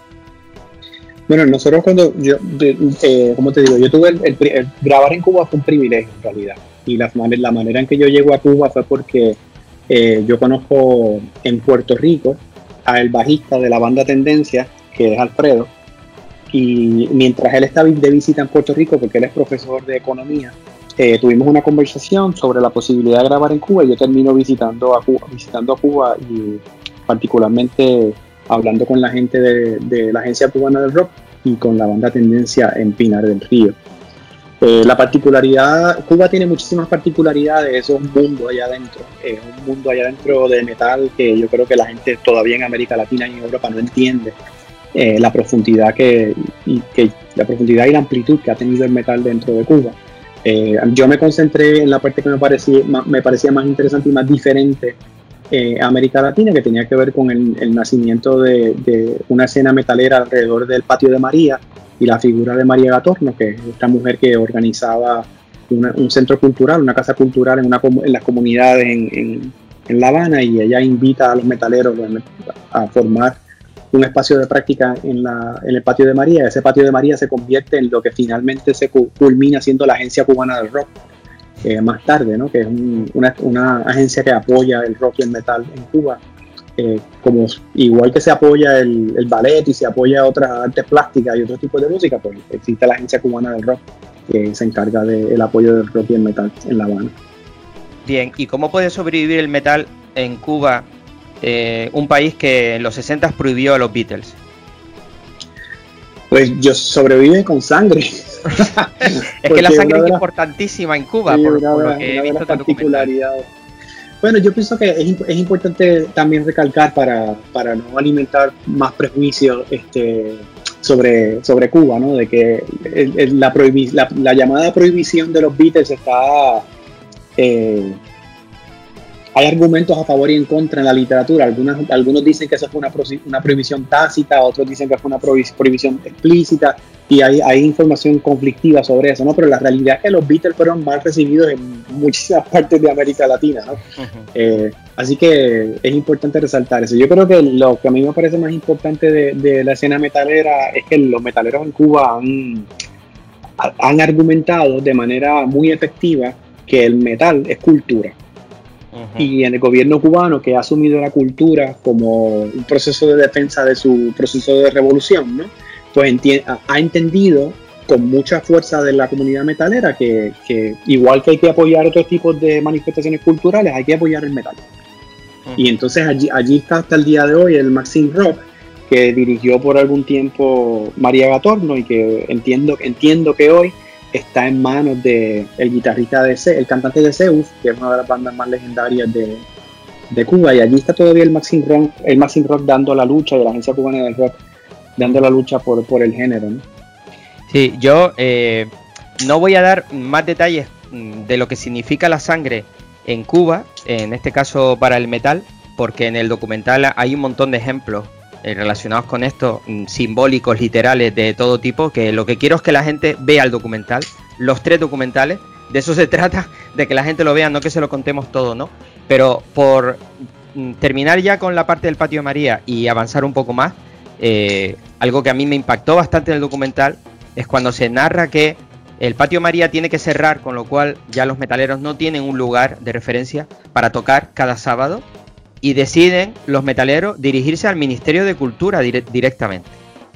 Bueno, nosotros como te digo, yo tuve el grabar en Cuba fue un privilegio en realidad. Y la manera en que yo llego a Cuba fue porque yo conozco en Puerto Rico al bajista de la banda Tendencia, que es Alfredo, y mientras él estaba de visita en Puerto Rico, porque él es profesor de economía, tuvimos una conversación sobre la posibilidad de grabar en Cuba, y yo termino visitando a Cuba y particularmente hablando con la gente de la Agencia Cubana del Rock y con la banda Tendencia en Pinar del Río. La particularidad, Cuba tiene muchísimas particularidades, eso es un mundo allá adentro, un mundo allá adentro de metal que yo creo que la gente todavía en América Latina y en Europa no entiende. La profundidad y la amplitud que ha tenido el metal dentro de Cuba. Yo me concentré en la parte que me parecía más interesante y más diferente a América Latina, que tenía que ver con el nacimiento de una escena metalera alrededor del Patio de María y la figura de María Gatorno, que es esta mujer que organizaba un centro cultural, una casa cultural en las comunidades en La Habana, y ella invita a los metaleros a formar un espacio de práctica en el Patio de María. Ese Patio de María se convierte en lo que finalmente se culmina siendo la Agencia Cubana del Rock más tarde, ¿no? Que es una agencia que apoya el rock y el metal en Cuba, como igual que se apoya el ballet y se apoya otras artes plásticas y otros tipos de música, pues existe la Agencia Cubana del Rock que se encarga del apoyo del rock y el metal en La Habana. Bien, ¿y cómo puede sobrevivir el metal en Cuba, un país que en los 60 prohibió a los Beatles? Pues yo sobrevive con sangre. Es que la sangre es importantísima en Cuba, sí, por lo que he visto en particularidades. Bueno, yo pienso que es importante también recalcar para no alimentar más prejuicios sobre Cuba, ¿no? De que la llamada prohibición de los Beatles está... hay argumentos a favor y en contra en la literatura. Algunos dicen que eso fue una prohibición tácita, otros dicen que fue una prohibición explícita, y hay información conflictiva sobre eso, ¿no? Pero la realidad es que los Beatles fueron mal recibidos en muchísimas partes de América Latina, ¿no? Así que es importante resaltar eso. Yo creo que lo que a mí me parece más importante de la escena metalera es que los metaleros en Cuba han argumentado de manera muy efectiva que el metal es cultura. Y en el gobierno cubano, que ha asumido la cultura como un proceso de defensa de su proceso de revolución, ¿no? Pues ha entendido con mucha fuerza de la comunidad metalera que igual que hay que apoyar otros tipos de manifestaciones culturales, hay que apoyar el metal. Y entonces allí está hasta el día de hoy el Maxim Rock, que dirigió por algún tiempo María Gatorno, y que entiendo que hoy está en manos de el guitarrista el cantante de Zeus, que es una de las bandas más legendarias de Cuba, y allí está todavía el Maxim Rock dando la lucha, de la Agencia Cubana del Rock dando la lucha por el género, ¿no? Sí, yo no voy a dar más detalles de lo que significa la sangre en Cuba, en este caso para el metal, porque en el documental hay un montón de ejemplos relacionados con esto, simbólicos, literales, de todo tipo, que lo que quiero es que la gente vea el documental, los 3 documentales. De eso se trata, de que la gente lo vea, no que se lo contemos todo, ¿no? Pero por terminar ya con la parte del Patio de María y avanzar un poco más, algo que a mí me impactó bastante en el documental es cuando se narra que el Patio María tiene que cerrar, con lo cual ya los metaleros no tienen un lugar de referencia para tocar cada sábado, y deciden los metaleros dirigirse al Ministerio de Cultura directamente.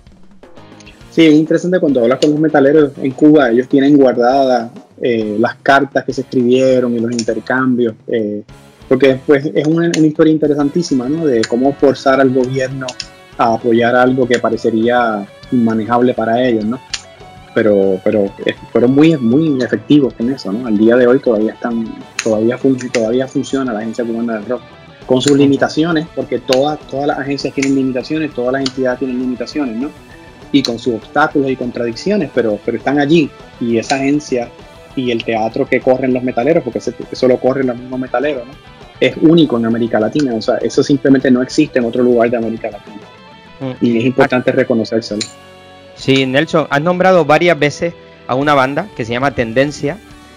Sí, es interesante cuando hablas con los metaleros en Cuba, ellos tienen guardadas las cartas que se escribieron y los intercambios, porque pues, es una historia interesantísima, ¿no? De cómo forzar al gobierno a apoyar algo que parecería inmanejable para ellos, ¿no? Pero fueron muy efectivos en eso, ¿no? Al día de hoy todavía funciona la Agencia Cubana del Rock, con sus limitaciones, porque todas las agencias tienen limitaciones, todas las entidades tienen limitaciones, ¿no? Y con sus obstáculos y contradicciones, pero están allí, y esa agencia y el teatro que corren los metaleros, porque eso lo corren los mismos metaleros, ¿no? Es único en América Latina, o sea, eso simplemente no existe en otro lugar de América Latina. Y es importante reconocérselo. Sí, Nelson, has nombrado varias veces a una banda que se llama Tendencia,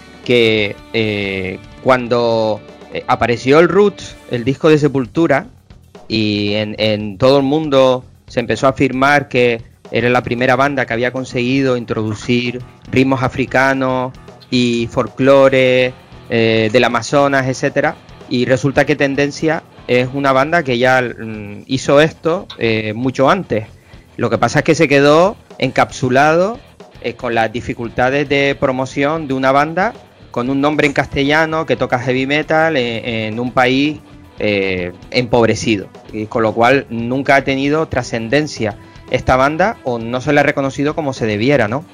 que cuando apareció el Roots, el disco de Sepultura, y en todo el mundo se empezó a afirmar que era la primera banda que había conseguido introducir ritmos africanos y folclore del Amazonas, etcétera, y resulta que Tendencia es una banda que ya hizo esto mucho antes. Lo que pasa es que se quedó encapsulado con las dificultades de promoción de una banda con un nombre en castellano que toca heavy metal en un país empobrecido, y con lo cual nunca ha tenido trascendencia esta banda, o no se le ha reconocido como se debiera, ¿no?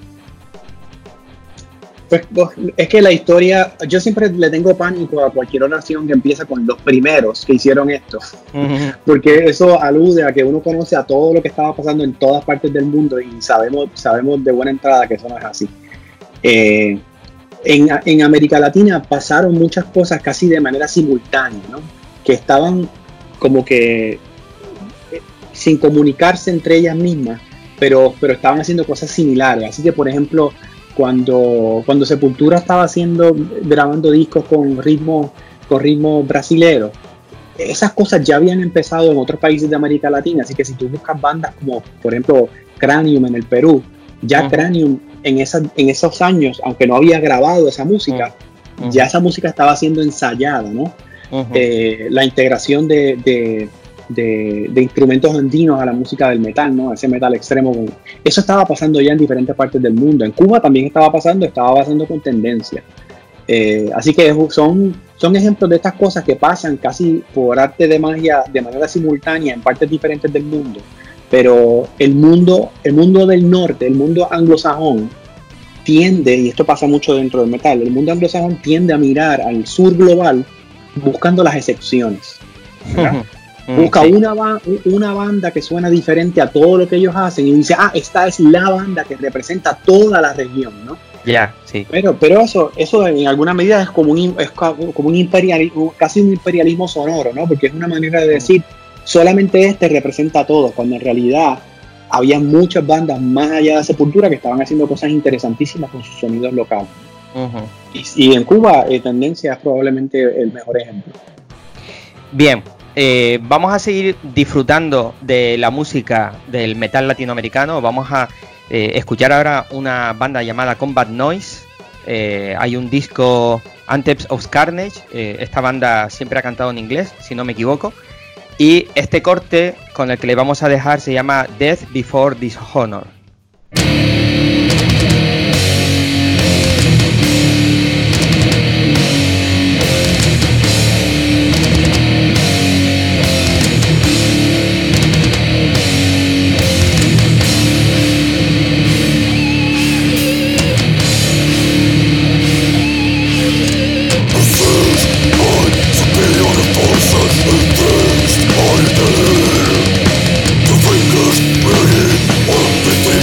Pues es que la historia, yo siempre le tengo pánico a cualquier oración que empieza con los primeros que hicieron esto, porque eso alude a que uno conoce a todo lo que estaba pasando en todas partes del mundo, y sabemos de buena entrada que eso no es así. En América Latina pasaron muchas cosas casi de manera simultánea, ¿no? Que estaban como que sin comunicarse entre ellas mismas, pero estaban haciendo cosas similares. Así que, por ejemplo, cuando Sepultura estaba grabando discos con ritmo brasilero, esas cosas ya habían empezado en otros países de América Latina. Así que si tú buscas bandas como, por ejemplo, Cranium en el Perú, ya Cranium en esos años, aunque no había grabado esa música, ya esa música estaba siendo ensayada, ¿no? La integración de instrumentos andinos a la música del metal, ¿no? Ese metal extremo. Eso estaba pasando ya en diferentes partes del mundo. En Cuba también estaba pasando con Tendencia. Así que son ejemplos de estas cosas que pasan casi por arte de magia de manera simultánea en partes diferentes del mundo. Pero el mundo del norte, el mundo anglosajón, tiende, y esto pasa mucho dentro del metal, el mundo anglosajón tiende a mirar al sur global buscando las excepciones, ¿verdad? Busca sí. una banda que suena diferente a todo lo que ellos hacen y dice, esta es la banda que representa toda la región, ¿no? Ya, sí. Pero eso en alguna medida es como un imperialismo, casi un imperialismo sonoro, ¿no? Porque es una manera de decir, solamente este representa a todos, cuando en realidad había muchas bandas más allá de Sepultura que estaban haciendo cosas interesantísimas con sus sonidos locales. Ujú. Y en Cuba, Tendencia es probablemente el mejor ejemplo. Bien, vamos a seguir disfrutando de la música del metal latinoamericano. Vamos a escuchar ahora una banda llamada Combat Noise. Hay un disco, Anthems of Carnage. Esta banda siempre ha cantado en inglés, si no me equivoco. Y este corte con el que le vamos a dejar se llama Death Before Dishonor. The fingers burning on the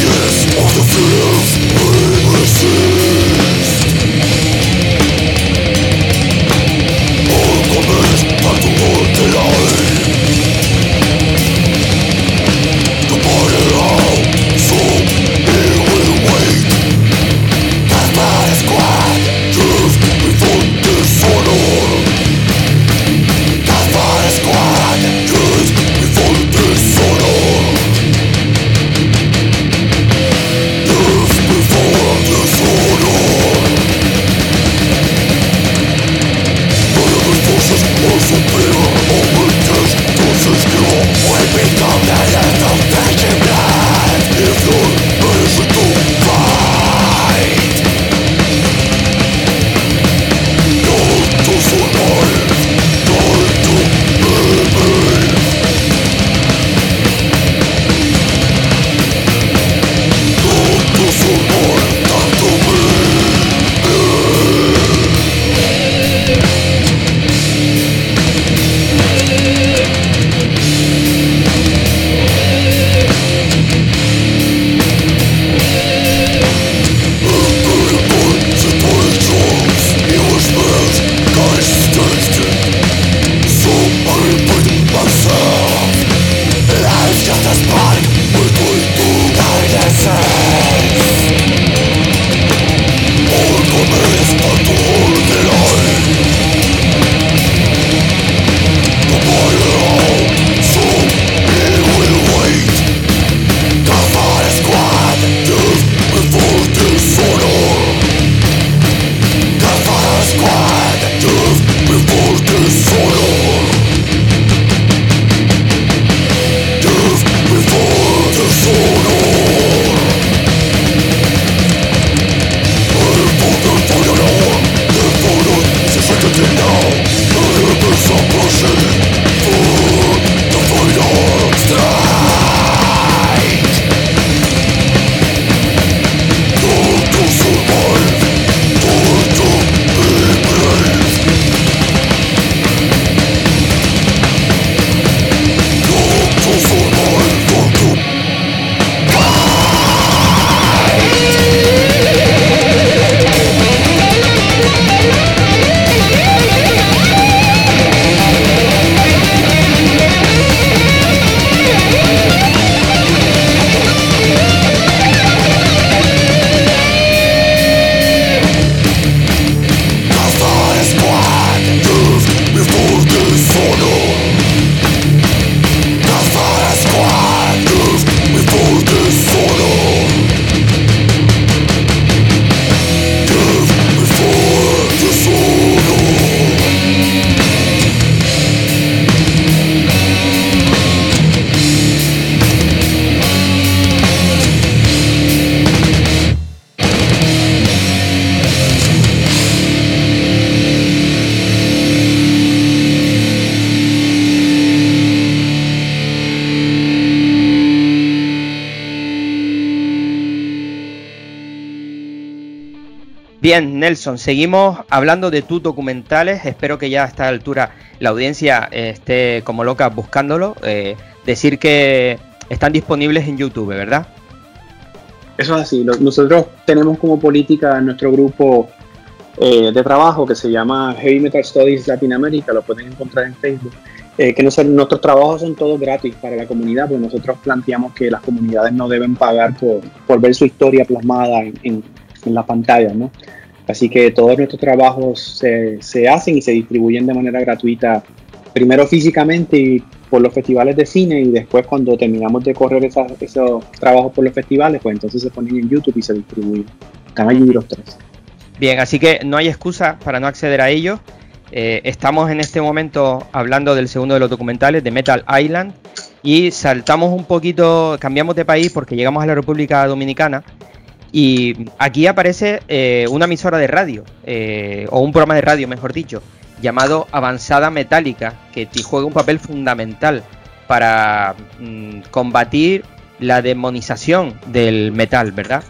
Bien, Nelson, seguimos hablando de tus documentales. Espero que ya a esta altura la audiencia esté como loca buscándolo. Decir que están disponibles en YouTube, ¿verdad? Eso es así. Nosotros tenemos como política en nuestro grupo de trabajo que se llama Heavy Metal Studies Latinoamérica, lo pueden encontrar en Facebook, que nuestros trabajos son todos gratis para la comunidad, porque nosotros planteamos que las comunidades no deben pagar por ver su historia plasmada en la pantalla, ¿no? Así que todos nuestros trabajos se hacen y se distribuyen de manera gratuita, primero físicamente y por los festivales de cine, y después cuando terminamos de correr esos trabajos por los festivales, pues entonces se ponen en YouTube y se distribuyen. Están allí los tres. Bien, así que no hay excusa para no acceder a ellos. Estamos en este momento hablando del segundo de los documentales, de Metal Island, y saltamos un poquito, cambiamos de país porque llegamos a la República Dominicana, y aquí aparece una emisora de radio, o un programa de radio, mejor dicho, llamado Avanzada Metálica, que juega un papel fundamental para combatir la demonización del metal, ¿verdad?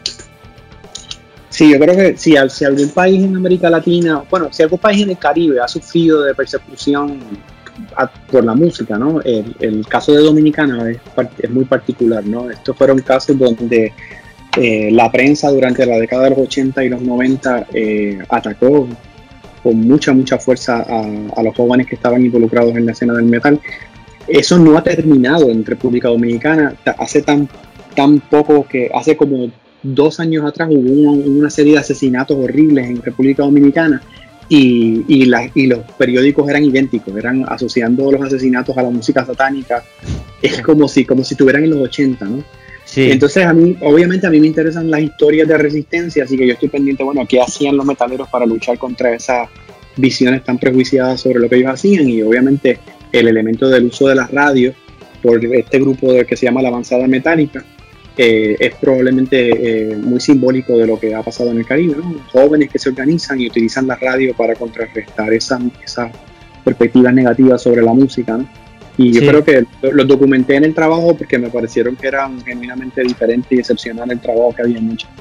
Sí, yo creo que si algún país en América Latina, bueno, si algún país en el Caribe ha sufrido de persecución por la música, ¿no? El caso de Dominicana es muy particular, ¿no? Estos fueron casos donde la prensa durante la década de los 80 y los 90 atacó con mucha fuerza a los jóvenes que estaban involucrados en la escena del metal. Eso no ha terminado en República Dominicana. Hace tan poco que hace como 2 años atrás hubo una serie de asesinatos horribles en República Dominicana y los periódicos eran idénticos, eran asociando los asesinatos a la música satánica. Es como si estuvieran en los 80, ¿no? Sí. Entonces obviamente a mí me interesan las historias de resistencia, así que yo estoy pendiente, bueno, qué hacían los metaleros para luchar contra esas visiones tan prejuiciadas sobre lo que ellos hacían, y obviamente el elemento del uso de las radios por este grupo que se llama la Avanzada Metálica es probablemente muy simbólico de lo que ha pasado en el Caribe, ¿no? Jóvenes que se organizan y utilizan la radio para contrarrestar esas perspectivas negativas sobre la música, ¿no? Y yo creo que los documenté en el trabajo porque me parecieron que eran genuinamente diferentes y excepcional el trabajo que habían hecho.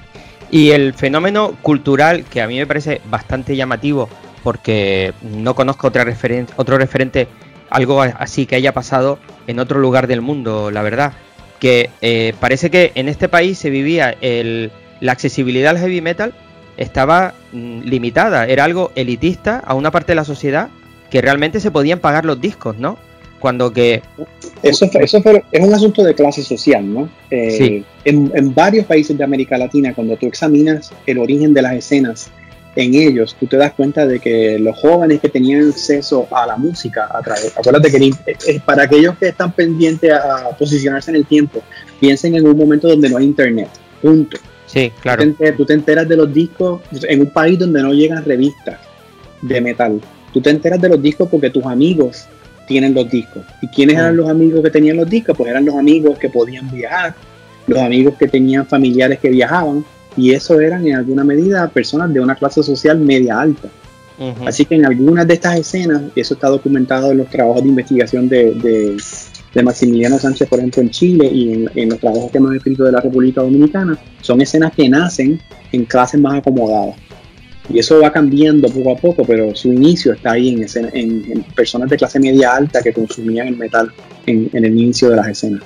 Y el fenómeno cultural, que a mí me parece bastante llamativo, porque no conozco otro referente, algo así que haya pasado en otro lugar del mundo, la verdad. Que parece que en este país se vivía la accesibilidad al heavy metal estaba limitada, era algo elitista a una parte de la sociedad que realmente se podían pagar los discos, ¿no? Cuando que... Eso es un asunto de clase social, ¿no? Sí. En varios países de América Latina, cuando tú examinas el origen de las escenas en ellos, tú te das cuenta de que los jóvenes que tenían acceso a la música, acuérdate que para aquellos que están pendientes a posicionarse en el tiempo, piensen en un momento donde no hay internet, punto. Sí, claro. Tú te enteras de los discos en un país donde no llegan revistas de metal. Tú te enteras de los discos porque tus amigos tienen los discos. ¿Y quiénes eran los amigos que tenían los discos? Pues eran los amigos que podían viajar, los amigos que tenían familiares que viajaban, y eso eran en alguna medida personas de una clase social media alta. Uh-huh. Así que en algunas de estas escenas, y eso está documentado en los trabajos de investigación de Maximiliano Sánchez, por ejemplo, en Chile, y en los trabajos que hemos escrito de la República Dominicana, son escenas que nacen en clases más acomodadas. Y eso va cambiando poco a poco, pero su inicio está ahí en personas de clase media alta que consumían el metal en el inicio de las escenas.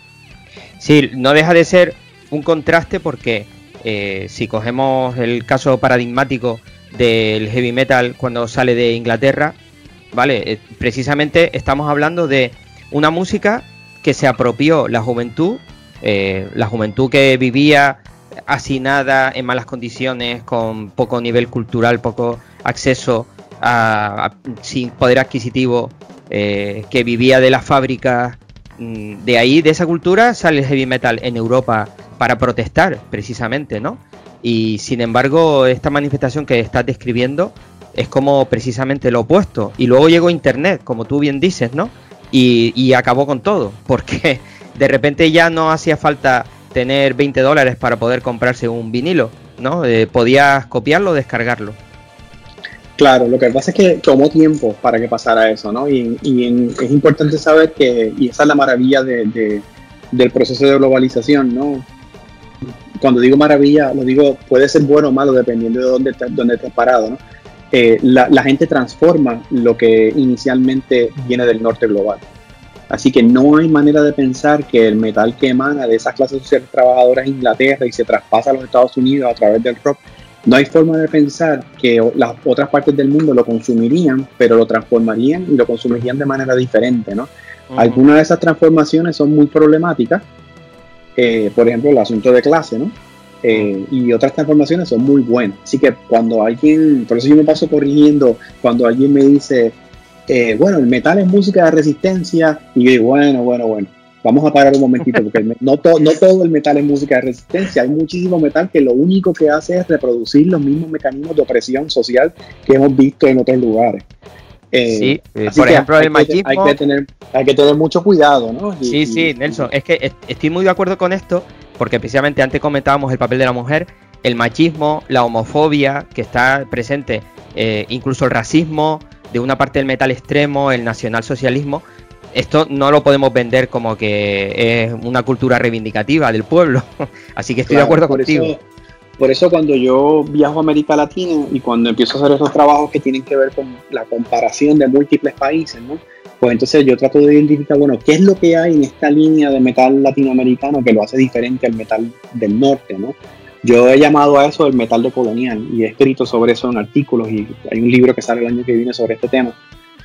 Sí, no deja de ser un contraste porque si cogemos el caso paradigmático del heavy metal cuando sale de Inglaterra, ¿vale? Precisamente estamos hablando de una música que se apropió la juventud que vivía hacinada, en malas condiciones, con poco nivel cultural, poco acceso sin poder adquisitivo, que vivía de las fábricas. De ahí, de esa cultura, sale el heavy metal en Europa para protestar, precisamente, ¿no? Y sin embargo, esta manifestación que estás describiendo es como precisamente lo opuesto. Y luego llegó Internet, como tú bien dices, ¿no? Y acabó con todo, porque de repente ya no hacía falta tener $20 para poder comprarse un vinilo, ¿no? Podías copiarlo o descargarlo. Claro, lo que pasa es que tomó tiempo para que pasara eso, ¿no? Es importante saber que, y esa es la maravilla del proceso de globalización, ¿no? cuando digo maravilla, lo digo, puede ser bueno o malo dependiendo de dónde estés parado, ¿no? La gente transforma lo que inicialmente viene del norte global. Así que no hay manera de pensar que el metal que emana de esas clases sociales trabajadoras en Inglaterra y se traspasa a los Estados Unidos a través del rock, no hay forma de pensar que las otras partes del mundo lo consumirían, pero lo transformarían y lo consumirían de manera diferente, ¿no? Algunas de esas transformaciones son muy problemáticas, por ejemplo, el asunto de clase, ¿no? Y otras transformaciones son muy buenas. Así que cuando alguien, por eso yo me paso corrigiendo, cuando alguien me dice, bueno, el metal es música de resistencia, y yo digo, bueno, vamos a parar un momentito, porque no todo el metal es música de resistencia. Hay muchísimo metal que lo único que hace es reproducir los mismos mecanismos de opresión social que hemos visto en otros lugares. Sí, por ejemplo, el machismo. Hay que tener mucho cuidado, ¿no? Sí, Nelson, es que estoy muy de acuerdo con esto, porque precisamente antes comentábamos el papel de la mujer, el machismo, la homofobia que está presente, incluso el racismo de una parte del metal extremo, el nacionalsocialismo. Esto no lo podemos vender como que es una cultura reivindicativa del pueblo. Así que estoy de acuerdo contigo. Por eso cuando yo viajo a América Latina y cuando empiezo a hacer esos trabajos que tienen que ver con la comparación de múltiples países, ¿no? Pues entonces yo trato de identificar, bueno, qué es lo que hay en esta línea de metal latinoamericano que lo hace diferente al metal del norte, ¿no? Yo he llamado a eso el metal decolonial y he escrito sobre eso en artículos, y hay un libro que sale el año que viene sobre este tema.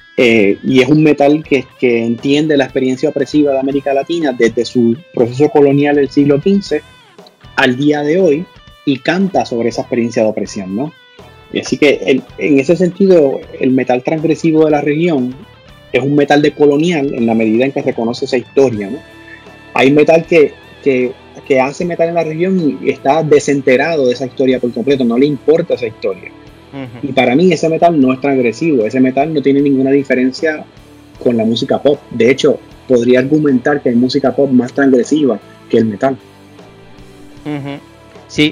Y es un metal que entiende la experiencia opresiva de América Latina desde su proceso colonial del siglo XV al día de hoy, y canta sobre esa experiencia de opresión, ¿no? Y así que en ese sentido, el metal transgresivo de la región es un metal decolonial en la medida en que reconoce esa historia, ¿no? Hay metal que hace metal en la región y está desenterado de esa historia por completo, no le importa esa historia. Y para mí ese metal no es transgresivo, ese metal no tiene ninguna diferencia con la música pop. De hecho, podría argumentar que hay música pop más transgresiva que el metal. Sí.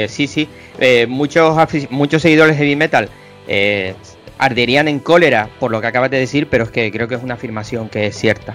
Muchos seguidores de heavy metal arderían en cólera por lo que acabas de decir, pero es que creo que es una afirmación que es cierta.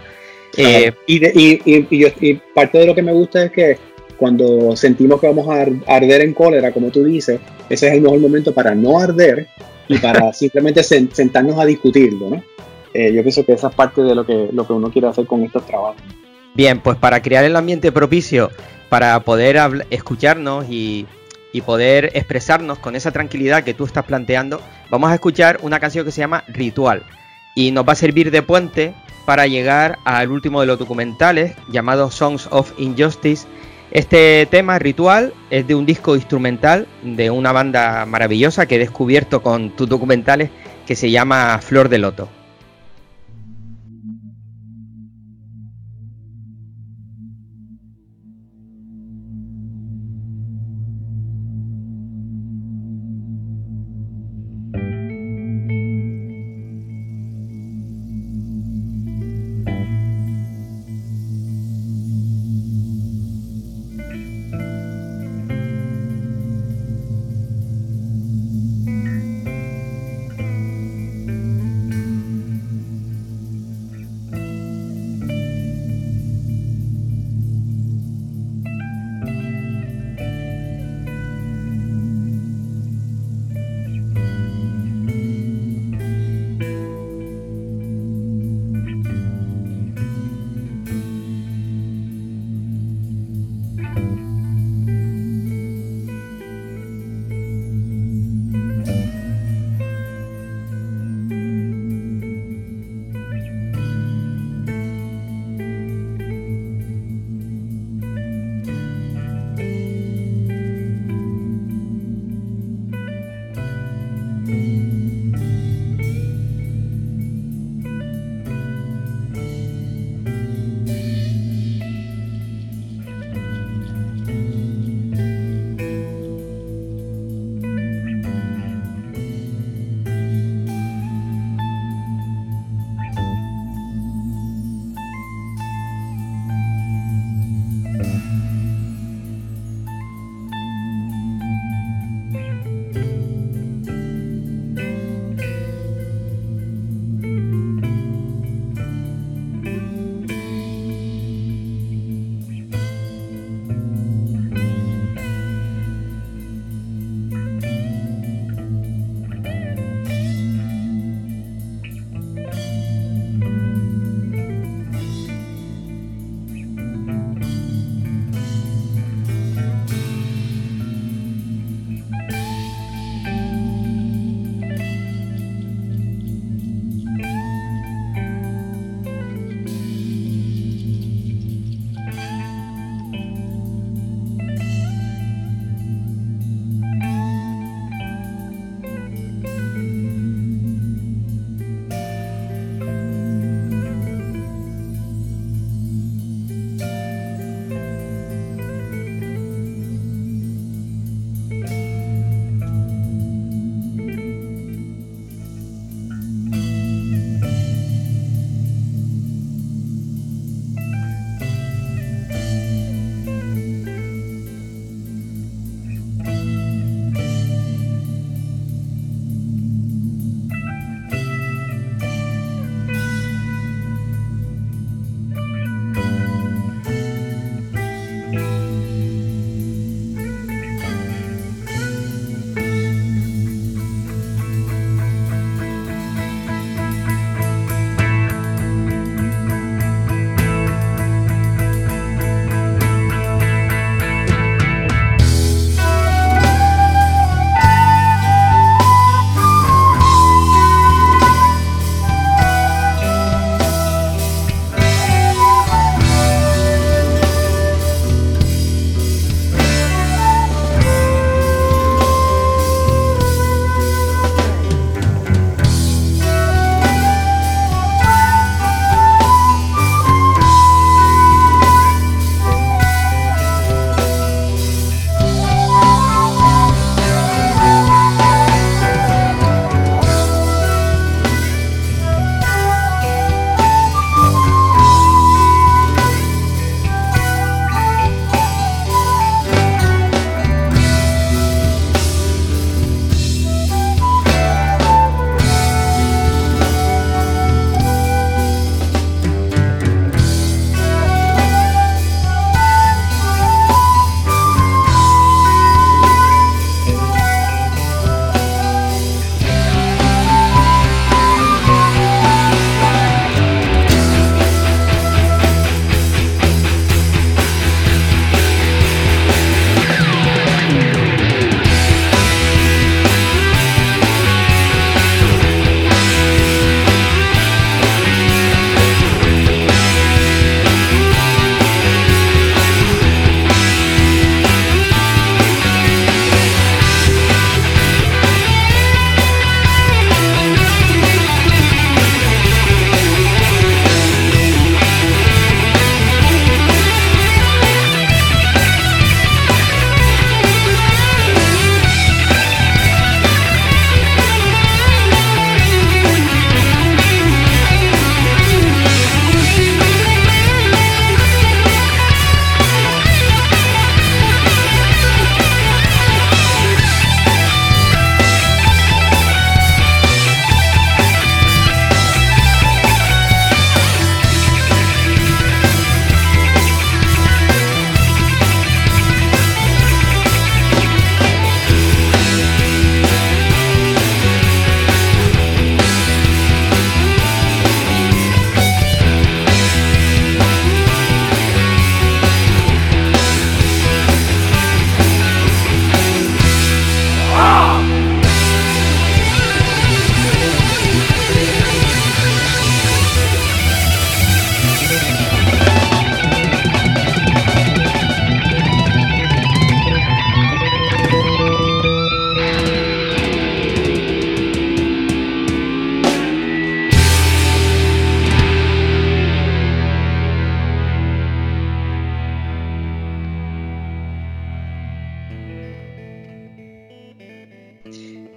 Y parte de lo que me gusta es que cuando sentimos que vamos a arder en cólera, como tú dices, ese es el mejor momento para no arder y para simplemente sentarnos a discutirlo, ¿no? Yo pienso que esa es parte de lo que uno quiere hacer con estos trabajos. Bien, pues para crear el ambiente propicio para poder escucharnos y poder expresarnos con esa tranquilidad que tú estás planteando, vamos a escuchar una canción que se llama Ritual y nos va a servir de puente para llegar al último de los documentales llamado Songs of Injustice. Este tema, Ritual, es de un disco instrumental de una banda maravillosa que he descubierto con tus documentales, que se llama Flor de Loto.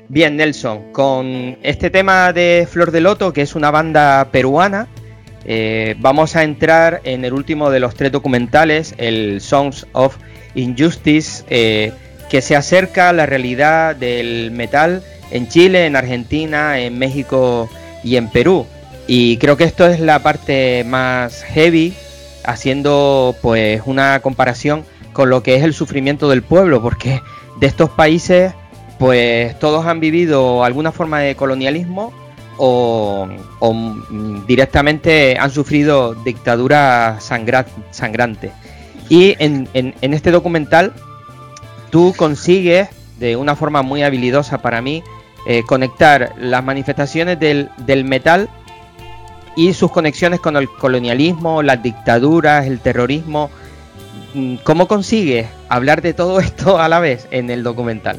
Bien, Nelson, con este tema de Flor de Loto, que es una banda peruana, vamos a entrar en el último de los 3 documentales, el Songs of Injustice, que se acerca a la realidad del metal en Chile, en Argentina, en México y en Perú. Y creo que esto es la parte más heavy, haciendo pues una comparación con lo que es el sufrimiento del pueblo, porque de estos países pues todos han vivido alguna forma de colonialismo o directamente han sufrido dictaduras sangrantes. Y en este documental tú consigues, de una forma muy habilidosa para mí, conectar las manifestaciones del metal y sus conexiones con el colonialismo, las dictaduras, el terrorismo. ¿Cómo consigues hablar de todo esto a la vez en el documental?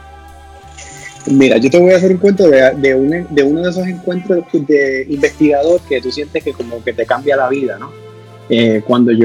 Mira, yo te voy a hacer un cuento de uno de esos encuentros de investigador que tú sientes que como que te cambia la vida, ¿no? Cuando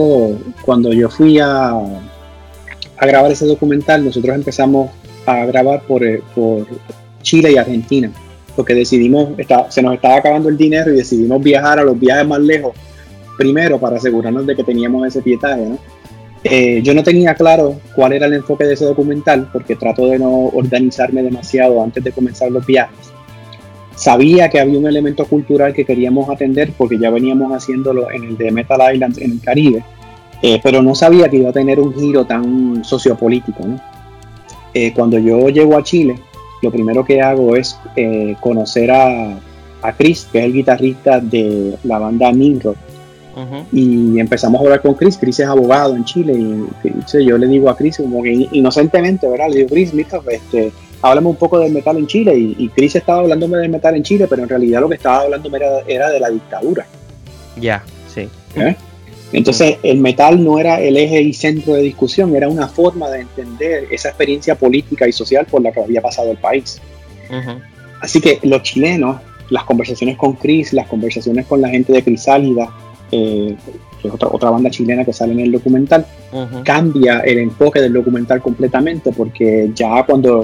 yo fui a grabar ese documental, nosotros empezamos a grabar por Chile y Argentina, porque se nos estaba acabando el dinero y decidimos viajar a los viajes más lejos primero para asegurarnos de que teníamos ese pietaje, ¿no? Yo no tenía claro cuál era el enfoque de ese documental porque trato de no organizarme demasiado antes de comenzar los viajes. Sabía que había un elemento cultural que queríamos atender porque ya veníamos haciéndolo en el de Metal Islands en el Caribe, pero no sabía que iba a tener un giro tan sociopolítico, ¿no? Cuando yo llego a Chile, lo primero que hago es conocer a Chris, que es el guitarrista de la banda Nimrod. Uh-huh. Y empezamos a hablar con Chris. Chris es abogado en Chile y yo le digo a Chris como que inocentemente, ¿verdad? Le digo, Chris, mira, háblame un poco del metal en Chile. Y Chris estaba hablándome del metal en Chile, pero en realidad lo que estaba hablando era de la dictadura. Ya, sí. Entonces el metal no era el eje y centro de discusión, era una forma de entender esa experiencia política y social por la que había pasado el país. Uh-huh. Así que los chilenos, las conversaciones con Chris, las conversaciones con la gente de Crisálida, que es otra banda chilena que sale en el documental, uh-huh, cambia el enfoque del documental completamente, porque ya cuando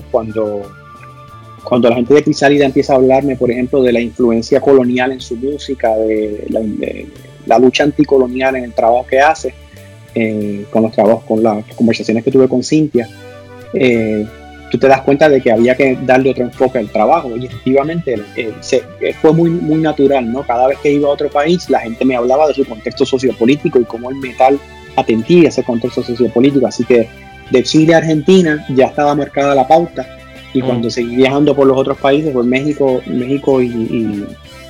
la gente de Crisálida empieza a hablarme, por ejemplo, de la influencia colonial en su música, de la lucha anticolonial en el trabajo que hace, con las conversaciones que tuve con Cintia, tú te das cuenta de que había que darle otro enfoque al trabajo. Y efectivamente fue muy, muy natural, ¿no? Cada vez que iba a otro país, la gente me hablaba de su contexto sociopolítico y cómo el metal atendía ese contexto sociopolítico. Así que de Chile a Argentina ya estaba marcada la pauta. Y cuando seguí viajando por los otros países, por México y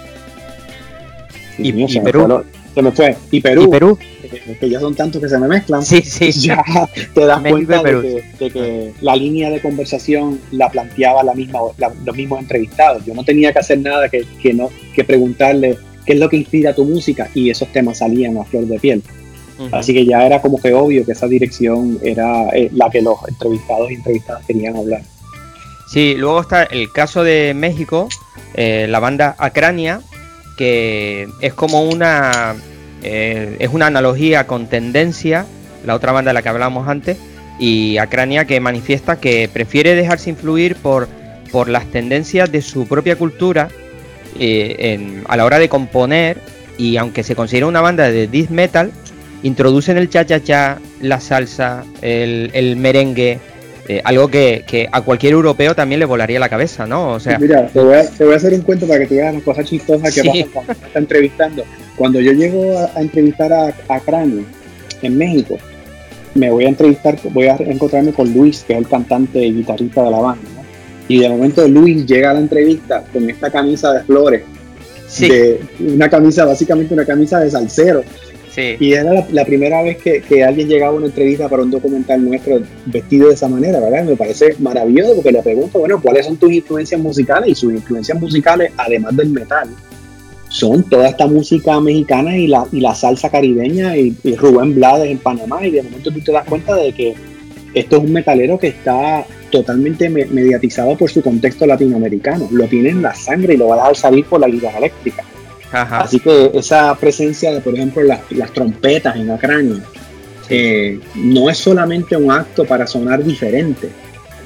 Perú. Se me fue. Y Perú. Que ya son tantos que se me mezclan. Sí. Ya te das cuenta de que la línea de conversación la planteaba los mismos entrevistados. Yo no tenía que hacer nada que preguntarle qué es lo que inspira tu música, y esos temas salían a flor de piel. Uh-huh. Así que ya era como que obvio que esa dirección era la que los entrevistados y entrevistadas querían hablar. Sí, luego está el caso de México, la banda Acrania, que es como una analogía con Tendencia, la otra banda de la que hablábamos antes, y Acrania, que manifiesta que prefiere dejarse influir por las tendencias de su propia cultura a la hora de componer, y aunque se considera una banda de death metal, introducen el cha-cha-cha, la salsa, el merengue, algo que a cualquier europeo también le volaría la cabeza, ¿no? O sea, mira, te voy a hacer un cuento para que tú veas las cosas chistosas que pasan cuando me está entrevistando. Cuando yo llego a entrevistar a Cráneo en México, voy a encontrarme con Luis, que es el cantante y guitarrista de la banda, ¿no? Y de momento Luis llega a la entrevista con esta camisa de flores, básicamente una camisa de salsero. Sí. Y era la primera vez que alguien llegaba a una entrevista para un documental nuestro vestido de esa manera, ¿verdad? Me parece maravilloso, porque le pregunto, bueno, ¿cuáles son tus influencias musicales? Y sus influencias musicales, además del metal, son toda esta música mexicana y la salsa caribeña y Rubén Blades en Panamá. Y de momento tú te das cuenta de que esto es un metalero que está totalmente mediatizado por su contexto latinoamericano. Lo tiene en la sangre y lo va a dejar salir por la guitarra eléctrica. Ajá. Así que esa presencia de, por ejemplo, las trompetas en Acrania, no es solamente un acto para sonar diferente,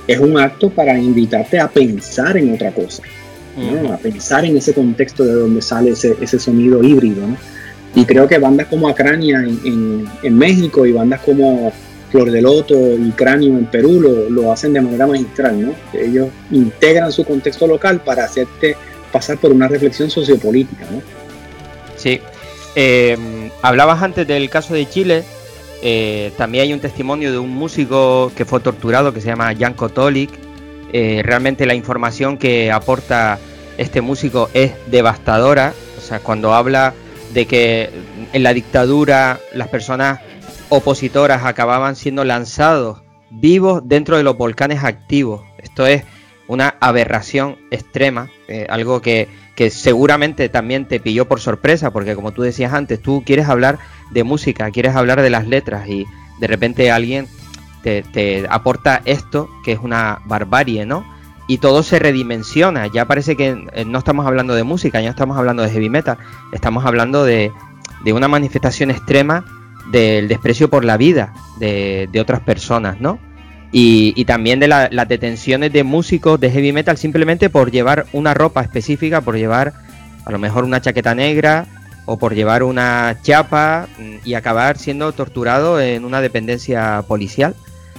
es un acto para invitarte a pensar en otra cosa, ¿no? A pensar en ese contexto de donde sale ese sonido híbrido, ¿no? Y creo que bandas como Acrania en México y bandas como Flor de Loto y Cráneo en Perú lo hacen de manera magistral, ¿no? Ellos integran su contexto local para hacerte pasar por una reflexión sociopolítica, ¿no? Sí. Hablabas antes del caso de Chile. También hay un testimonio de un músico que fue torturado que se llama Janko Tolik. Realmente la información que aporta este músico es devastadora. O sea, cuando habla de que en la dictadura las personas opositoras acababan siendo lanzados vivos dentro de los volcanes activos. Esto es una aberración extrema, algo que seguramente también te pilló por sorpresa, porque como tú decías antes, tú quieres hablar de música, quieres hablar de las letras y de repente alguien te aporta esto, que es una barbarie, ¿no? Y todo se redimensiona, ya parece que no estamos hablando de música, ya estamos hablando de heavy metal, estamos hablando de una manifestación extrema del desprecio por la vida de otras personas, ¿no? Y también de las detenciones de músicos de heavy metal simplemente por llevar una ropa específica, por llevar a lo mejor una chaqueta negra o por llevar una chapa y acabar siendo torturado en una dependencia policial.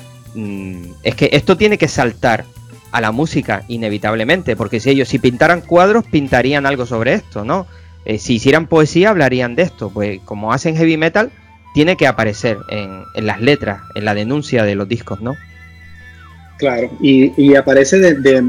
Es que esto tiene que saltar a la música inevitablemente, porque si pintaran cuadros pintarían algo sobre esto, ¿no? Si hicieran poesía hablarían de esto, pues como hacen heavy metal tiene que aparecer en las letras, en la denuncia de los discos, ¿no? Claro, y aparece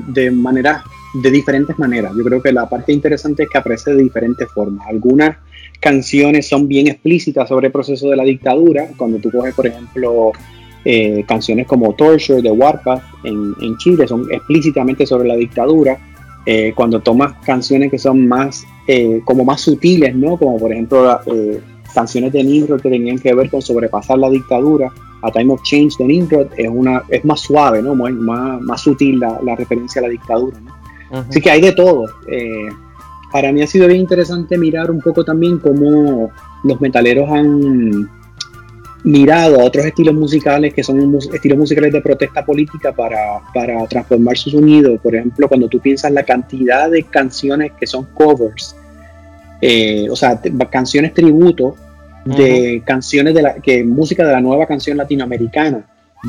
de diferentes maneras. Yo creo que la parte interesante es que aparece de diferentes formas. Algunas canciones son bien explícitas sobre el proceso de la dictadura. Cuando tú coges, por ejemplo, canciones como Torture de Warpath en Chile, son explícitamente sobre la dictadura. Cuando tomas canciones que son más como más sutiles, ¿no? Como por ejemplo canciones de Nimrod que tenían que ver con sobrepasar la dictadura. A Time of Change de Nimrod es más suave, ¿no? Más sutil la referencia a la dictadura, ¿no? Uh-huh. Así que hay de todo. Para mí ha sido bien interesante mirar un poco también cómo los metaleros han mirado a otros estilos musicales que son estilos musicales de protesta política para transformar su sonido. Por ejemplo, cuando tú piensas la cantidad de canciones que son covers, o sea, canciones tributo de canciones música de la nueva canción latinoamericana,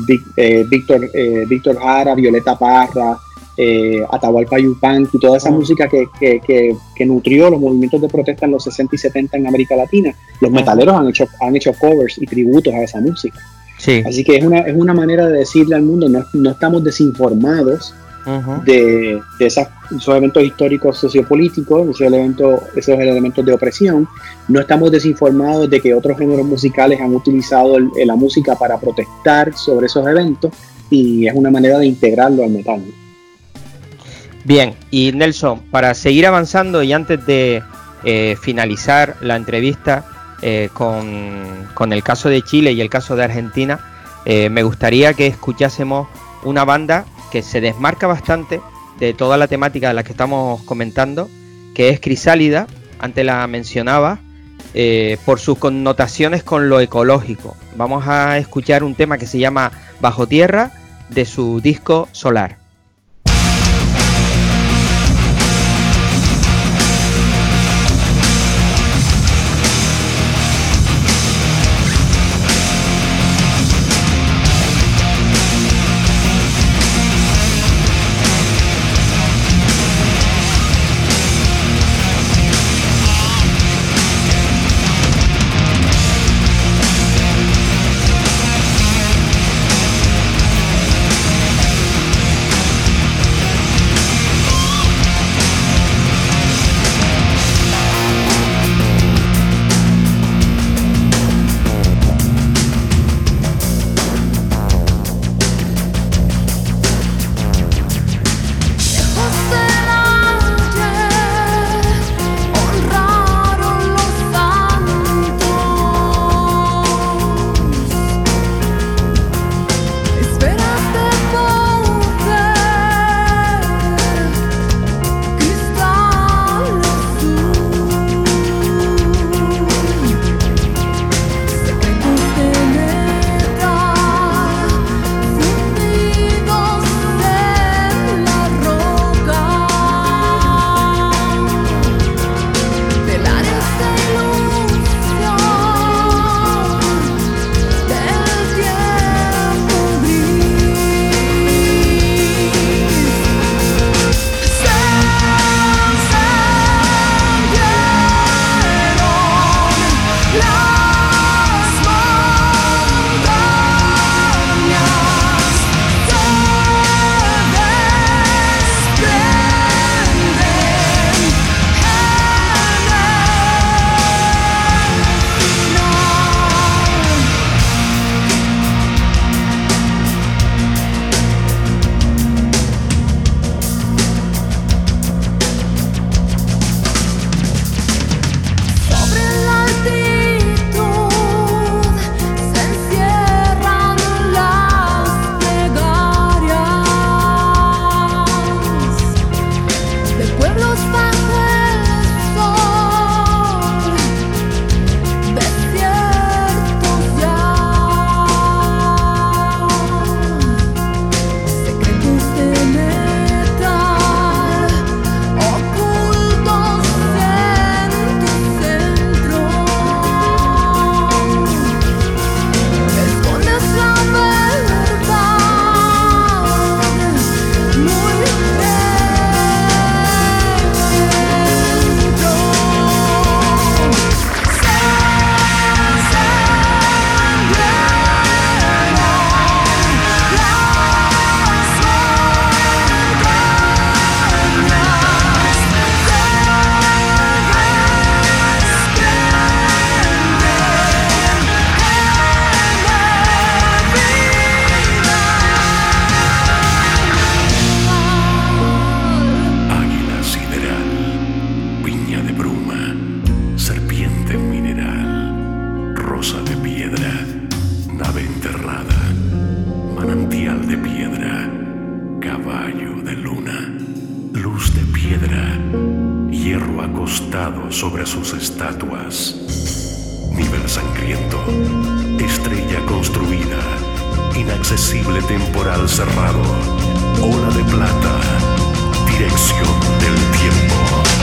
Víctor Jara, Violeta Parra, Atahualpa Yupanqui, toda esa música que nutrió los movimientos de protesta en los 60 y 70 en América Latina. Los metaleros han hecho covers y tributos a esa música. Sí. Así que es una manera de decirle al mundo, no estamos desinformados de esos eventos históricos sociopolíticos, esos elementos de opresión. No estamos desinformados de que otros géneros musicales han utilizado la música para protestar sobre esos eventos, y es una manera de integrarlo al metal. Bien, y Nelson, para seguir avanzando y antes de finalizar la entrevista con el caso de Chile y el caso de Argentina, me gustaría que escuchásemos una banda que se desmarca bastante de toda la temática de la que estamos comentando, que es Crisálida. Antes la mencionaba, por sus connotaciones con lo ecológico. Vamos a escuchar un tema que se llama Bajo Tierra, de su disco Solar. acostado sobre sus estatuas. Nivel sangriento, estrella construida, inaccesible temporal cerrado, ola de plata, dirección del tiempo.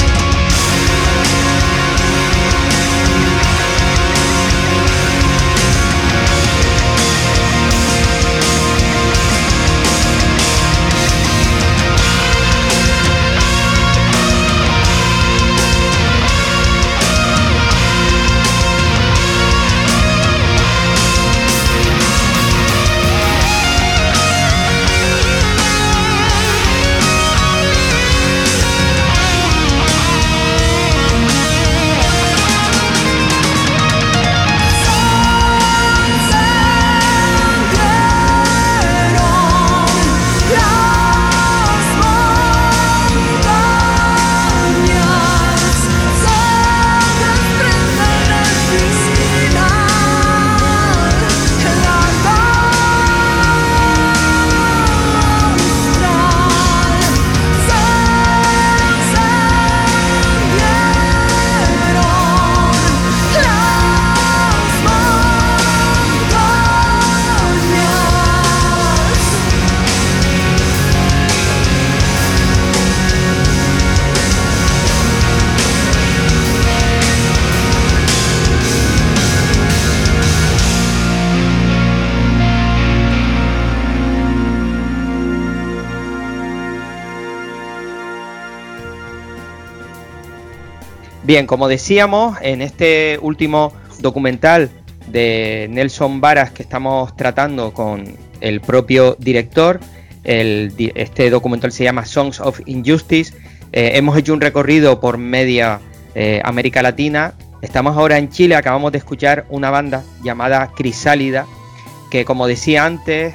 Bien, como decíamos, en este último documental de Nelson Varas que estamos tratando con el propio director, este documental se llama Songs of Injustice. Hemos hecho un recorrido por media América Latina. Estamos ahora en Chile, acabamos de escuchar una banda llamada Crisálida, que como decía antes,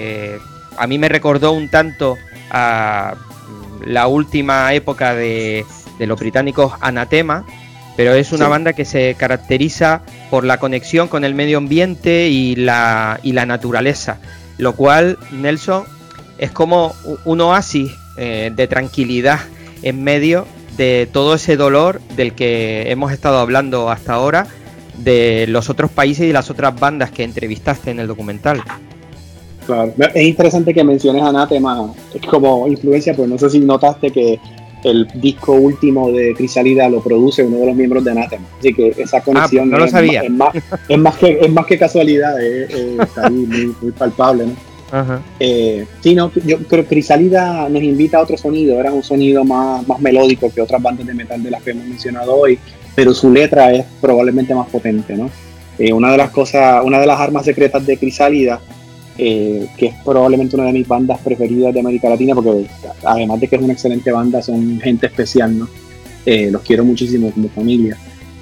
a mí me recordó un tanto a la última época de los británicos Anathema, pero es una banda que se caracteriza por la conexión con el medio ambiente y la naturaleza, lo cual, Nelson, es como un oasis de tranquilidad en medio de todo ese dolor del que hemos estado hablando hasta ahora, de los otros países y las otras bandas que entrevistaste en el documental. Claro, es interesante que menciones Anathema como influencia, pues no sé si notaste que el disco último de Crisálida lo produce uno de los miembros de Anathema, así que esa conexión no lo sabía. Es más que casualidad, está ahí muy palpable, ¿no? Ajá. Sí, no, yo creo que Crisálida nos invita a otro sonido, era un sonido más melódico que otras bandas de metal de las que hemos mencionado hoy, pero su letra es probablemente más potente, ¿no? Una de las armas secretas de Crisálida, que es probablemente una de mis bandas preferidas de América Latina, porque además de que es una excelente banda, son gente especial, ¿no? Los quiero muchísimo como familia.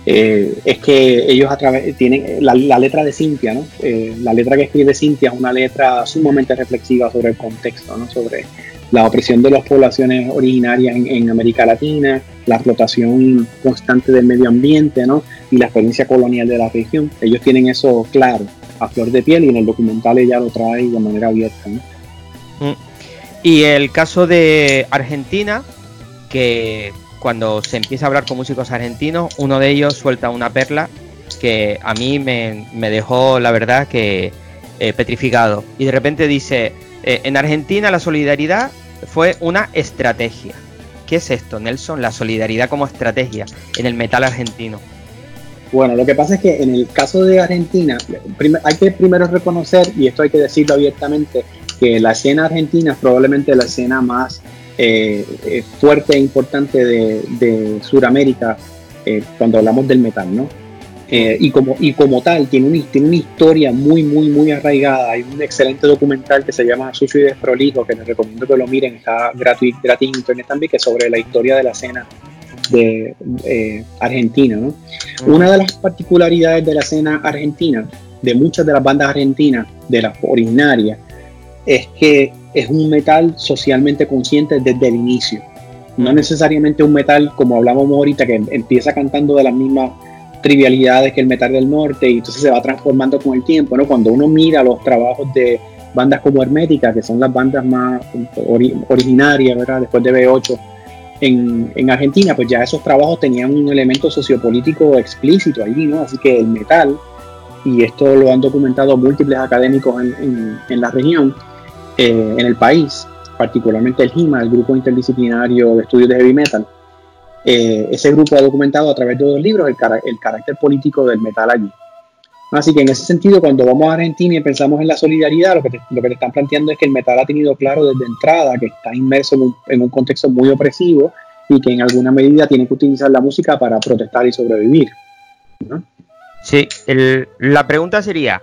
Es que ellos tienen la letra de Cynthia, ¿no? La letra que escribe Cynthia es una letra sumamente reflexiva sobre el contexto, ¿no? Sobre la opresión de las poblaciones originarias en América Latina, la explotación constante del medio ambiente, ¿no? Y la experiencia colonial de la región. Ellos tienen eso claro, a flor de piel, y en el documental ella lo trae de manera abierta, ¿no? Y el caso de Argentina, que cuando se empieza a hablar con músicos argentinos, uno de ellos suelta una perla que a mí me dejó, la verdad, que petrificado. Y de repente dice, en Argentina la solidaridad fue una estrategia. ¿Qué es esto, Nelson? La solidaridad como estrategia en el metal argentino. Bueno, lo que pasa es que en el caso de Argentina, hay que primero reconocer, y esto hay que decirlo abiertamente, que la escena argentina es probablemente la escena más fuerte e importante de Sudamérica cuando hablamos del metal, ¿no? Y como tal, tiene una historia muy arraigada. Hay un excelente documental que se llama Sucio y Desprolijo, que les recomiendo que lo miren, está gratis en internet también, que es sobre la historia de la escena de Argentina, ¿no? Una de las particularidades de la escena argentina, de muchas de las bandas argentinas, de las originarias, es que es un metal socialmente consciente desde el inicio. No necesariamente un metal, como hablábamos ahorita, que empieza cantando de las mismas trivialidades que el metal del norte y entonces se va transformando con el tiempo, ¿no? Cuando uno mira los trabajos de bandas como Hermética, que son las bandas más originarias, ¿verdad? Después de B8, en Argentina, pues ya esos trabajos tenían un elemento sociopolítico explícito allí, ¿no? Así que el metal, y esto lo han documentado múltiples académicos en la región, en el país, particularmente el GIMA, el Grupo Interdisciplinario de Estudios de Heavy Metal. Ese grupo ha documentado a través de 2 libros el carácter político del metal allí. Así que en ese sentido, cuando vamos a Argentina y pensamos en la solidaridad, lo que te están planteando es que el metal ha tenido claro desde entrada que está inmerso en un contexto muy opresivo y que en alguna medida tiene que utilizar la música para protestar y sobrevivir, ¿no? Sí, la pregunta sería,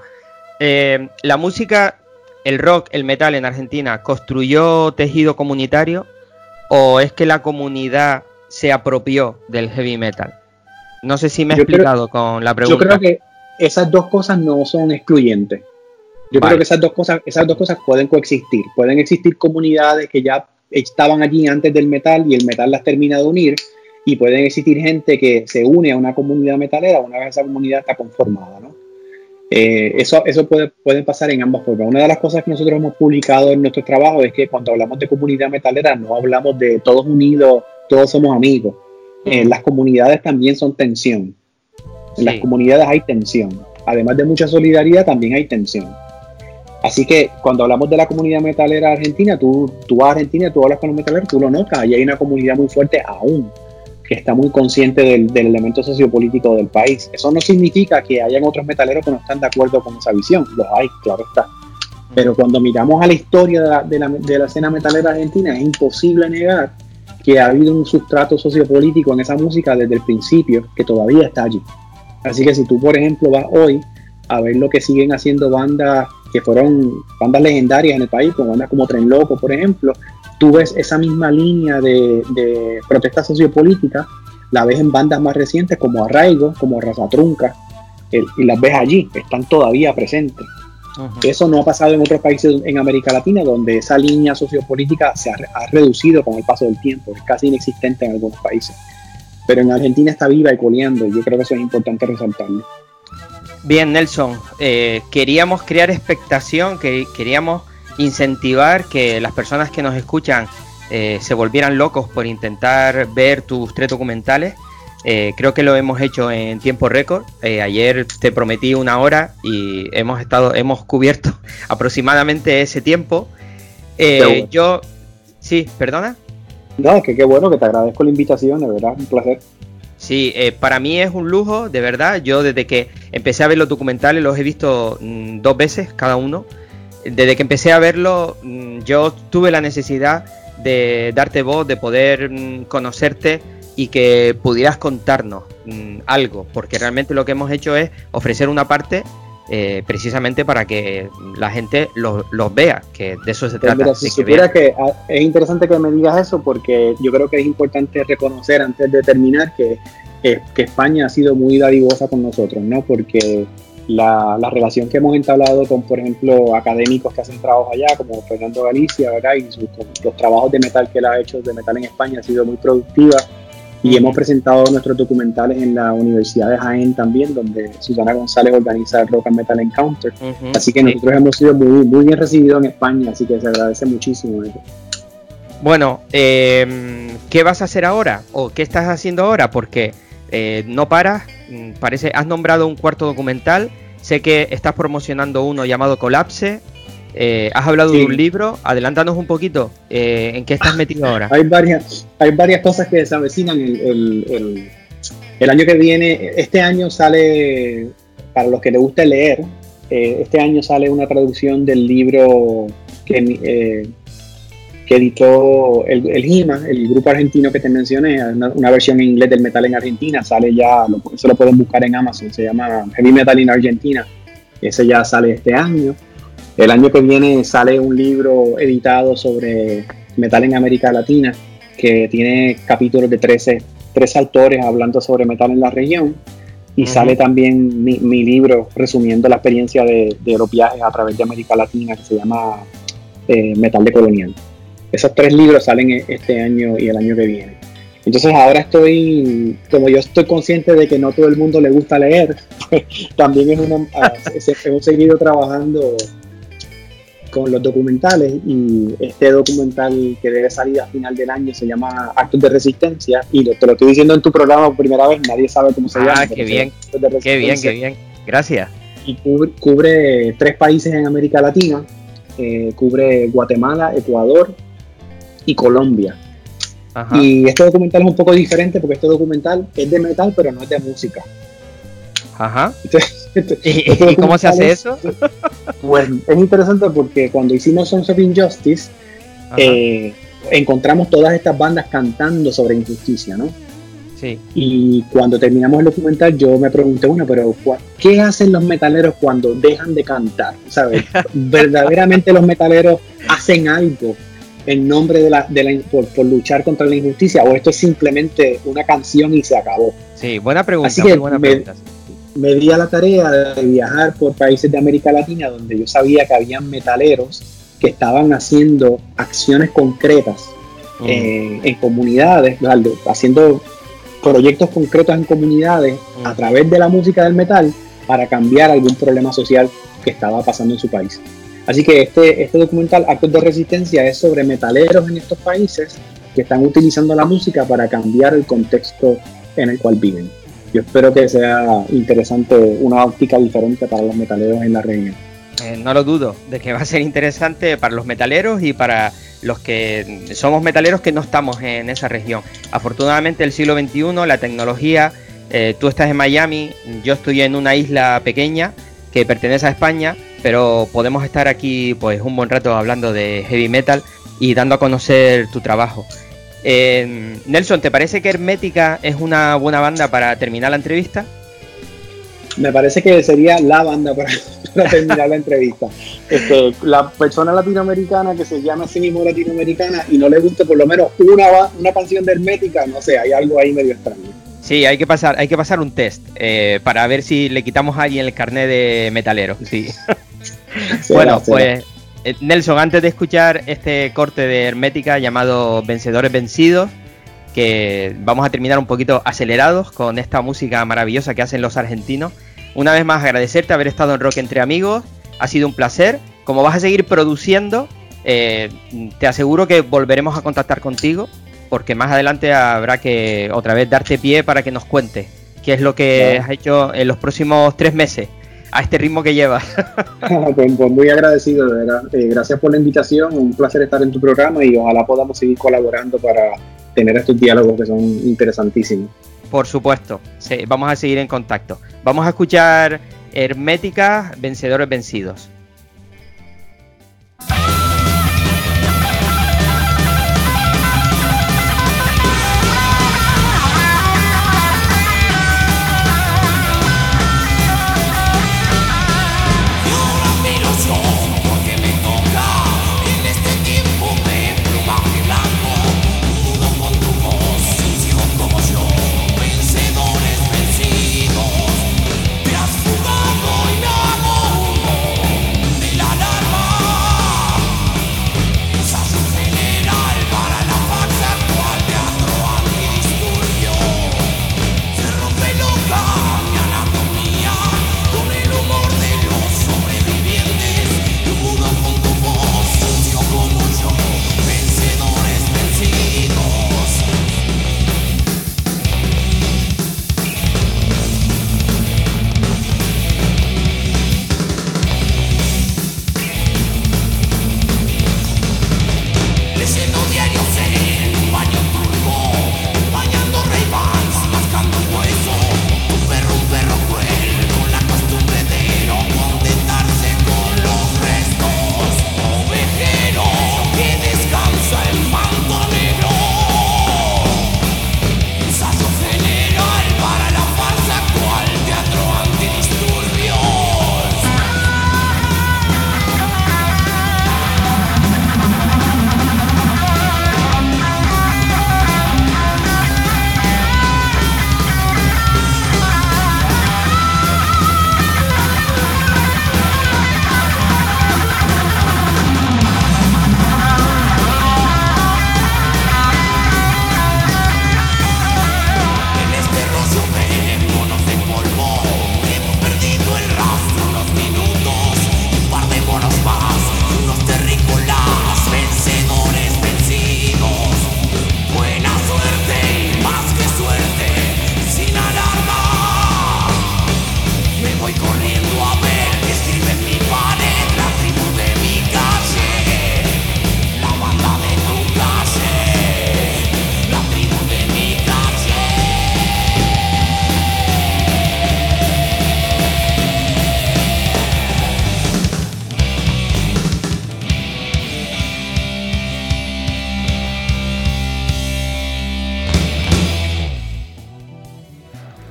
¿la música, el rock, el metal en Argentina construyó tejido comunitario o es que la comunidad se apropió del heavy metal? No sé si me he explicado con la pregunta. Yo creo que esas 2 cosas no son excluyentes. Yo creo que esas dos cosas pueden coexistir. Pueden existir comunidades que ya estaban allí antes del metal y el metal las termina de unir, y pueden existir gente que se une a una comunidad metalera una vez esa comunidad está conformada, ¿no? Eso puede pasar en ambas formas. Una de las cosas que nosotros hemos publicado en nuestro trabajo es que cuando hablamos de comunidad metalera no hablamos de todos unidos, todos somos amigos. Las comunidades también son tensión. En las comunidades hay tensión. Además de mucha solidaridad, también hay tensión. Así que cuando hablamos de la comunidad metalera argentina, tú vas a Argentina, tú hablas con los metaleros, tú lo notas. Y hay una comunidad muy fuerte aún, que está muy consciente del elemento sociopolítico del país. Eso no significa que hayan otros metaleros que no están de acuerdo con esa visión. Los hay, claro está. Pero cuando miramos a la historia de la escena metalera argentina, es imposible negar que ha habido un sustrato sociopolítico en esa música desde el principio, que todavía está allí. Así que si tú, por ejemplo, vas hoy a ver lo que siguen haciendo bandas que fueron bandas legendarias en el país, como bandas como Tren Loco, por ejemplo, tú ves esa misma línea de protesta sociopolítica, la ves en bandas más recientes como Arraigo, como Raza Trunca, y las ves allí, están todavía presentes. Eso no ha pasado en otros países en América Latina, donde esa línea sociopolítica se ha reducido con el paso del tiempo, es casi inexistente en algunos países. Pero en Argentina está viva y coleando, y yo creo que eso es importante resaltarlo. Bien, Nelson, queríamos crear expectación, queríamos incentivar que las personas que nos escuchan se volvieran locos por intentar ver tus 3 documentales. Creo que lo hemos hecho en tiempo récord. Ayer te prometí 1 hora y hemos cubierto aproximadamente ese tiempo. Sí, ¿perdona? No, que qué bueno, que te agradezco la invitación, de verdad, un placer. Sí, para mí es un lujo, de verdad. Yo desde que empecé a ver los documentales los he visto 2 veces cada uno. Desde que empecé a verlo, yo tuve la necesidad de darte voz, de poder conocerte y que pudieras contarnos algo, porque realmente lo que hemos hecho es ofrecer una parte precisamente para que la gente los vea, que de eso se trata. Mira, si supiera que es interesante que me digas eso, porque yo creo que es importante reconocer antes de terminar que España ha sido muy dadivosa con nosotros, ¿no? Porque la relación que hemos entablado con, por ejemplo, académicos que hacen trabajos allá, como Fernando Galicia, ¿verdad? Y los trabajos de metal que él ha hecho de metal en España ha sido muy productiva. Y hemos presentado nuestros documentales en la Universidad de Jaén también, donde Susana González organiza el Rock and Metal Encounter. Así que nosotros hemos sido muy, muy bien recibidos en España, así que se agradece muchísimo eso. Bueno, ¿qué vas a hacer ahora? ¿O qué estás haciendo ahora? Porque no paras, parece, has nombrado un 4º documental, sé que estás promocionando uno llamado Colapse. Has hablado de un libro, adelántanos un poquito, ¿en qué estás metido ahora? Hay varias cosas que se avecinan el año que viene. Este año sale, para los que les gusta leer, este año sale una traducción del libro que editó el GIMA, el grupo argentino que te mencioné, una versión en inglés del metal en Argentina, sale ya, eso lo pueden buscar en Amazon, se llama Heavy Metal in Argentina, ese ya sale este año. El año que viene sale un libro editado sobre metal en América Latina, que tiene capítulos de 13 autores hablando sobre metal en la región. Y sale también mi libro resumiendo la experiencia de los viajes a través de América Latina, que se llama Metal de Colonial. Esos 3 libros salen este año y el año que viene. Entonces ahora como yo estoy consciente de que no todo el mundo le gusta leer, pues también hemos seguido trabajando con los documentales, y este documental que debe salir a final del año se llama Actos de Resistencia, y te lo estoy diciendo en tu programa por primera vez, nadie sabe cómo se llama. Qué bien, qué bien, gracias. Y cubre 3 países en América Latina, cubre Guatemala, Ecuador y Colombia. Ajá. Y este documental es un poco diferente porque este documental es de metal, pero no es de música. Ajá. ¿Y cómo se hace eso? Pues es interesante porque cuando hicimos Sons of Injustice, encontramos todas estas bandas cantando sobre injusticia, ¿no? Sí. Y cuando terminamos el documental, yo me pregunté, bueno, pero ¿qué hacen los metaleros cuando dejan de cantar? ¿Sabes? ¿Verdaderamente los metaleros hacen algo en nombre por luchar contra la injusticia? ¿O esto es simplemente una canción y se acabó? Sí, buena pregunta. Así que me di a la tarea de viajar por países de América Latina donde yo sabía que habían metaleros que estaban haciendo acciones concretas en comunidades, haciendo proyectos concretos en comunidades a través de la música del metal para cambiar algún problema social que estaba pasando en su país. Así que este documental, Actos de Resistencia, es sobre metaleros en estos países que están utilizando la música para cambiar el contexto en el cual viven. Yo espero que sea interesante, una óptica diferente para los metaleros en la región. No lo dudo, de que va a ser interesante para los metaleros y para los que somos metaleros que no estamos en esa región. Afortunadamente el siglo XXI, la tecnología, tú estás en Miami, yo estoy en una isla pequeña que pertenece a España, pero podemos estar aquí pues un buen rato hablando de heavy metal y dando a conocer tu trabajo. Nelson, ¿te parece que Hermética es una buena banda para terminar la entrevista? Me parece que sería la banda para terminar la entrevista. La persona latinoamericana que se llama a sí mismo latinoamericana y no le guste por lo menos una canción de Hermética, no sé, hay algo ahí medio extraño. Sí, hay que pasar un test para ver si le quitamos a alguien el carnet de metalero. Sí. Bueno, pues Nelson, antes de escuchar este corte de Hermética llamado Vencedores Vencidos, que vamos a terminar un poquito acelerados con esta música maravillosa que hacen los argentinos. Una vez más agradecerte haber estado en Rock Entre Amigos, ha sido un placer. Como vas a seguir produciendo, te aseguro que volveremos a contactar contigo, porque más adelante habrá que otra vez darte pie para que nos cuentes qué es lo que has hecho en los próximos 3 meses, a este ritmo que llevas. Pues muy agradecido, de verdad. Gracias por la invitación, un placer estar en tu programa y ojalá podamos seguir colaborando para tener estos diálogos que son interesantísimos. Por supuesto, sí, vamos a seguir en contacto. Vamos a escuchar Hermética, Vencedores Vencidos.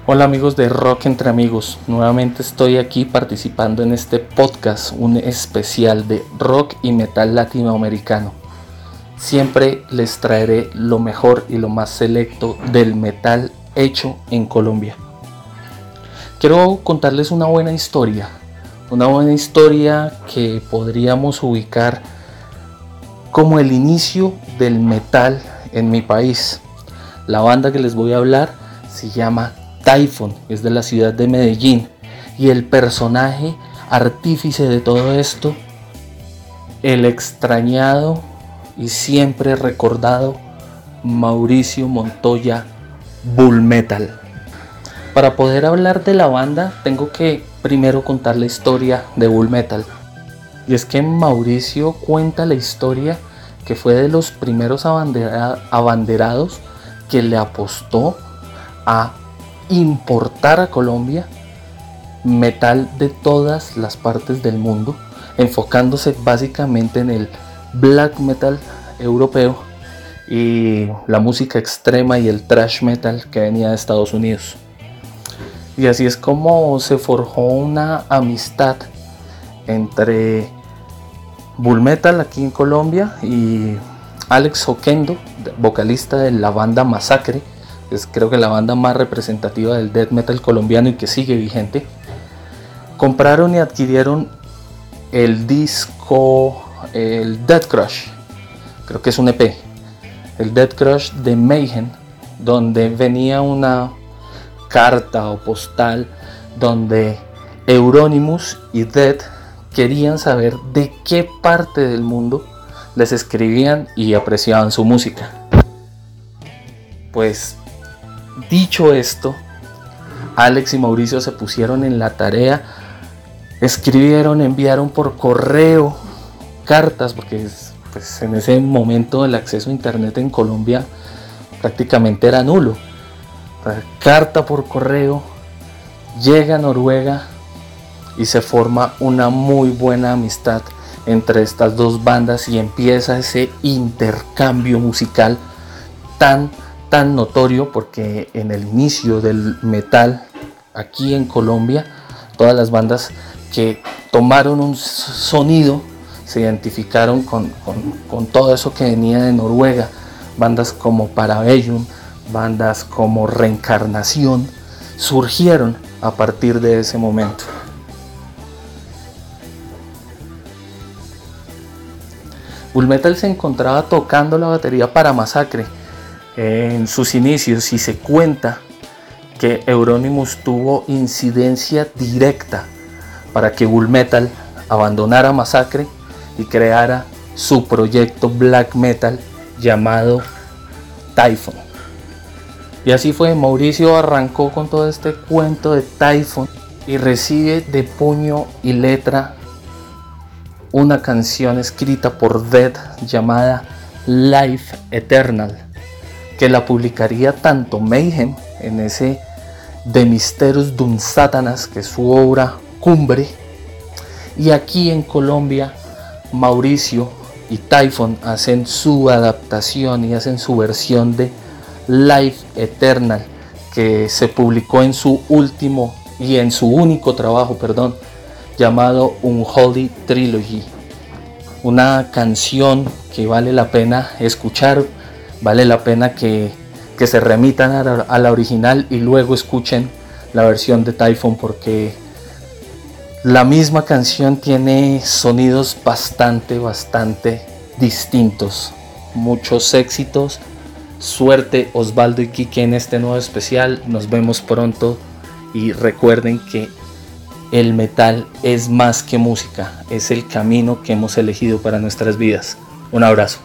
Hola amigos de Rock Entre Amigos, nuevamente estoy aquí participando en este podcast, un especial de rock y metal latinoamericano. Siempre les traeré lo mejor y lo más selecto del metal hecho en Colombia. Quiero contarles una buena historia que podríamos ubicar como el inicio del metal en mi país. La banda que les voy a hablar se llama Typhon, es de la ciudad de Medellín, y el personaje artífice de todo esto, el extrañado y siempre recordado Mauricio Montoya Bull Metal. Para poder hablar de la banda tengo que primero contar la historia de Bull Metal, y es que Mauricio cuenta la historia que fue de los primeros abanderados que le apostó a importar a Colombia metal de todas las partes del mundo, enfocándose básicamente en el black metal europeo y la música extrema y el thrash metal que venía de Estados Unidos. Y así es como se forjó una amistad entre Bull Metal aquí en Colombia y Alex Oquendo, vocalista de la banda Masacre, es creo que la banda más representativa del death metal colombiano y que sigue vigente. Compraron y adquirieron el disco, el Death Crush, creo que es un EP, el Death Crush de Mayhem, donde venía una carta o postal donde Euronymous y Death querían saber de qué parte del mundo les escribían y apreciaban su música. Pues dicho esto, Alex y Mauricio se pusieron en la tarea, escribieron, enviaron por correo cartas, porque pues, en ese momento el acceso a internet en Colombia prácticamente era nulo. Carta por correo, llega a Noruega y se forma una muy buena amistad entre estas dos bandas y empieza ese intercambio musical tan notorio, porque en el inicio del metal aquí en Colombia todas las bandas que tomaron un sonido se identificaron con todo eso que venía de Noruega, bandas como Parabellum, bandas como Reencarnación surgieron a partir de ese momento. Bull Metal se encontraba tocando la batería para Masacre en sus inicios y se cuenta que Euronymous tuvo incidencia directa para que Bull Metal abandonara Masacre y creara su proyecto black metal llamado Typhon. Y así fue, Mauricio arrancó con todo este cuento de Typhon y recibe de puño y letra una canción escrita por Death llamada Life Eternal, que la publicaría tanto Mayhem en ese De Mysterus Dum Satanas, que es su obra cumbre, y aquí en Colombia Mauricio y Typhon hacen su adaptación y hacen su versión de Life Eternal, que se publicó en su último y en su único trabajo, llamado Unholy Trilogy. Una canción que vale la pena escuchar, vale la pena que se remitan a la original y luego escuchen la versión de Typhon, porque la misma canción tiene sonidos bastante distintos, muchos éxitos. Suerte Osvaldo y Quique en este nuevo especial, nos vemos pronto y recuerden que el metal es más que música, es el camino que hemos elegido para nuestras vidas. Un abrazo.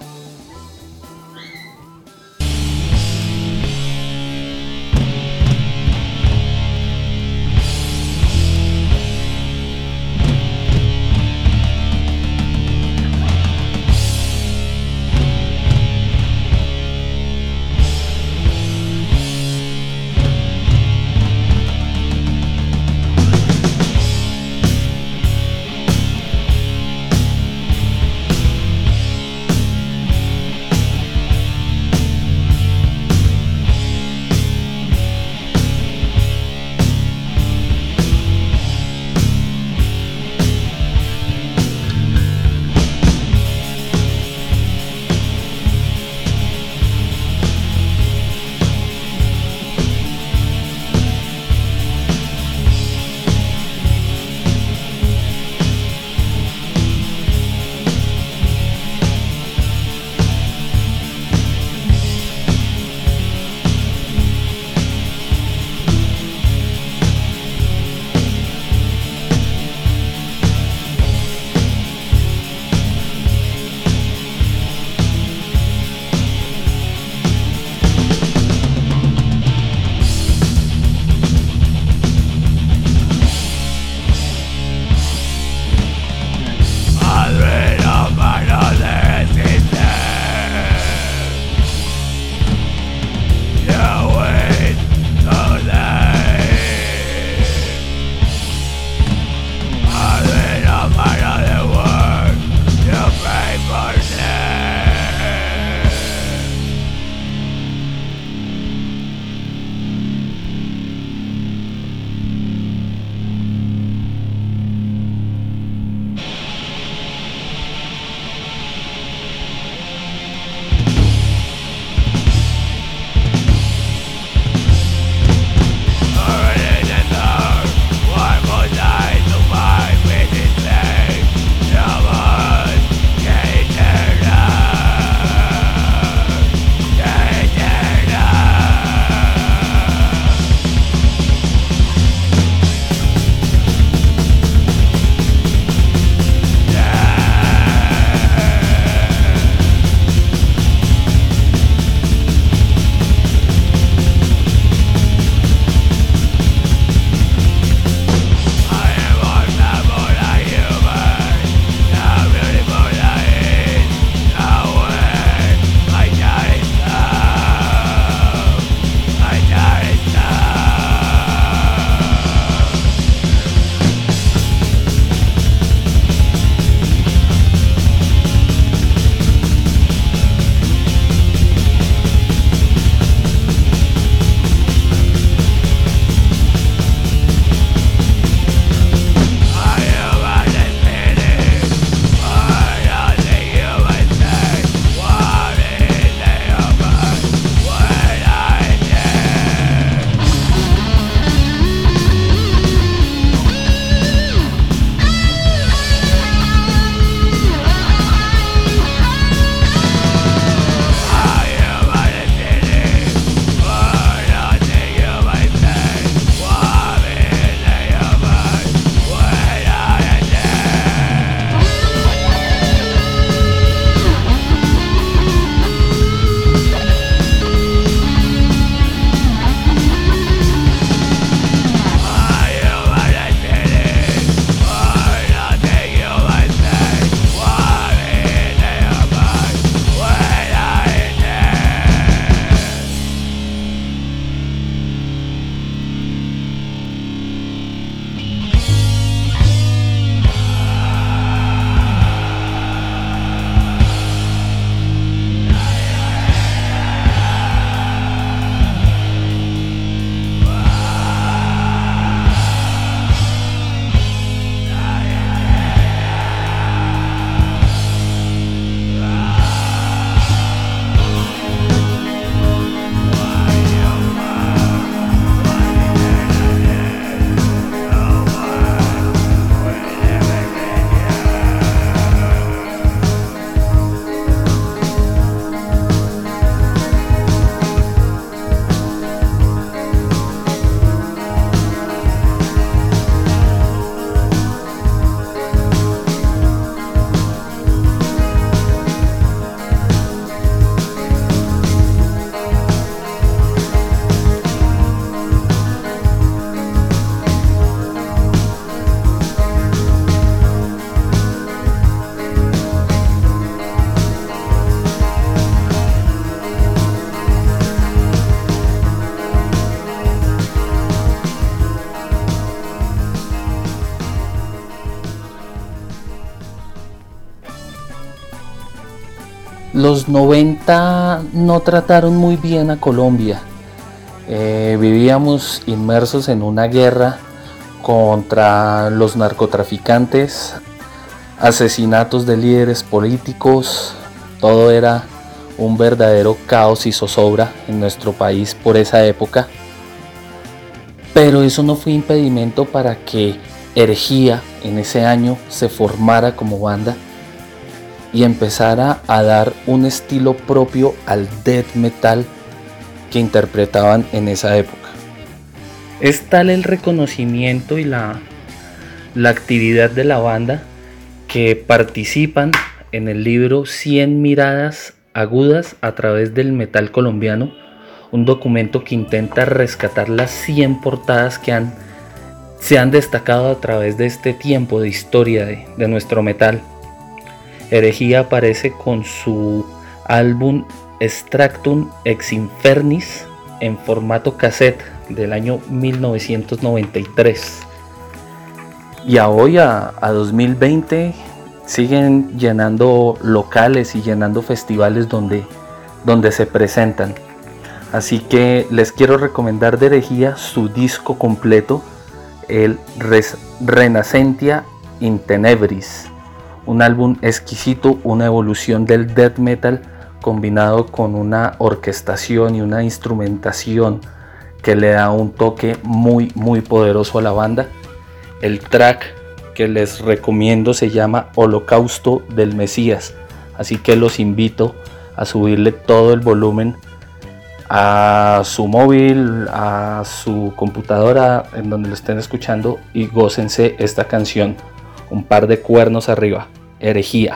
los 90 no trataron muy bien a Colombia. Vivíamos inmersos en una guerra contra los narcotraficantes, asesinatos de líderes políticos, todo era un verdadero caos y zozobra en nuestro país por esa época. Pero eso no fue impedimento para que Herejía en ese año se formara como banda y empezara a dar un estilo propio al death metal que interpretaban en esa época. Es tal el reconocimiento y la actividad de la banda que participan en el libro 100 miradas agudas a través del metal colombiano, un documento que intenta rescatar las 100 portadas que se han destacado a través de este tiempo de historia de nuestro metal. Herejía aparece con su álbum Extractum ex Infernis en formato cassette del año 1993. Y a hoy, a 2020, siguen llenando locales y llenando festivales donde se presentan. Así que les quiero recomendar de Herejía su disco completo, el Renacentia in Tenebris, un álbum exquisito, una evolución del death metal combinado con una orquestación y una instrumentación que le da un toque muy muy poderoso a la banda. El track que les recomiendo se llama Holocausto del Mesías, así que los invito a subirle todo el volumen a su móvil, a su computadora, en donde lo estén escuchando, y gócense esta canción, un par de cuernos arriba, Herejía.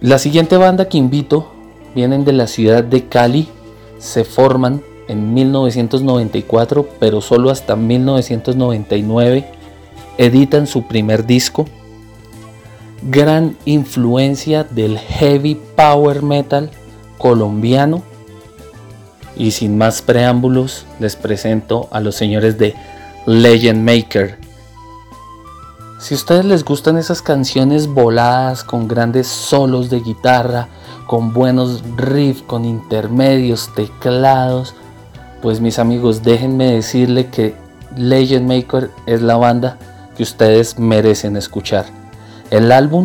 La siguiente banda que invito vienen de la ciudad de Cali, se forman en 1994, pero solo hasta 1999 editan su primer disco. Gran influencia del heavy power metal colombiano. Y sin más preámbulos, les presento a los señores de Legend Maker. Si a ustedes les gustan esas canciones voladas con grandes solos de guitarra, con buenos riffs, con intermedios, teclados, pues mis amigos, déjenme decirle que Legend Maker es la banda que ustedes merecen escuchar. El álbum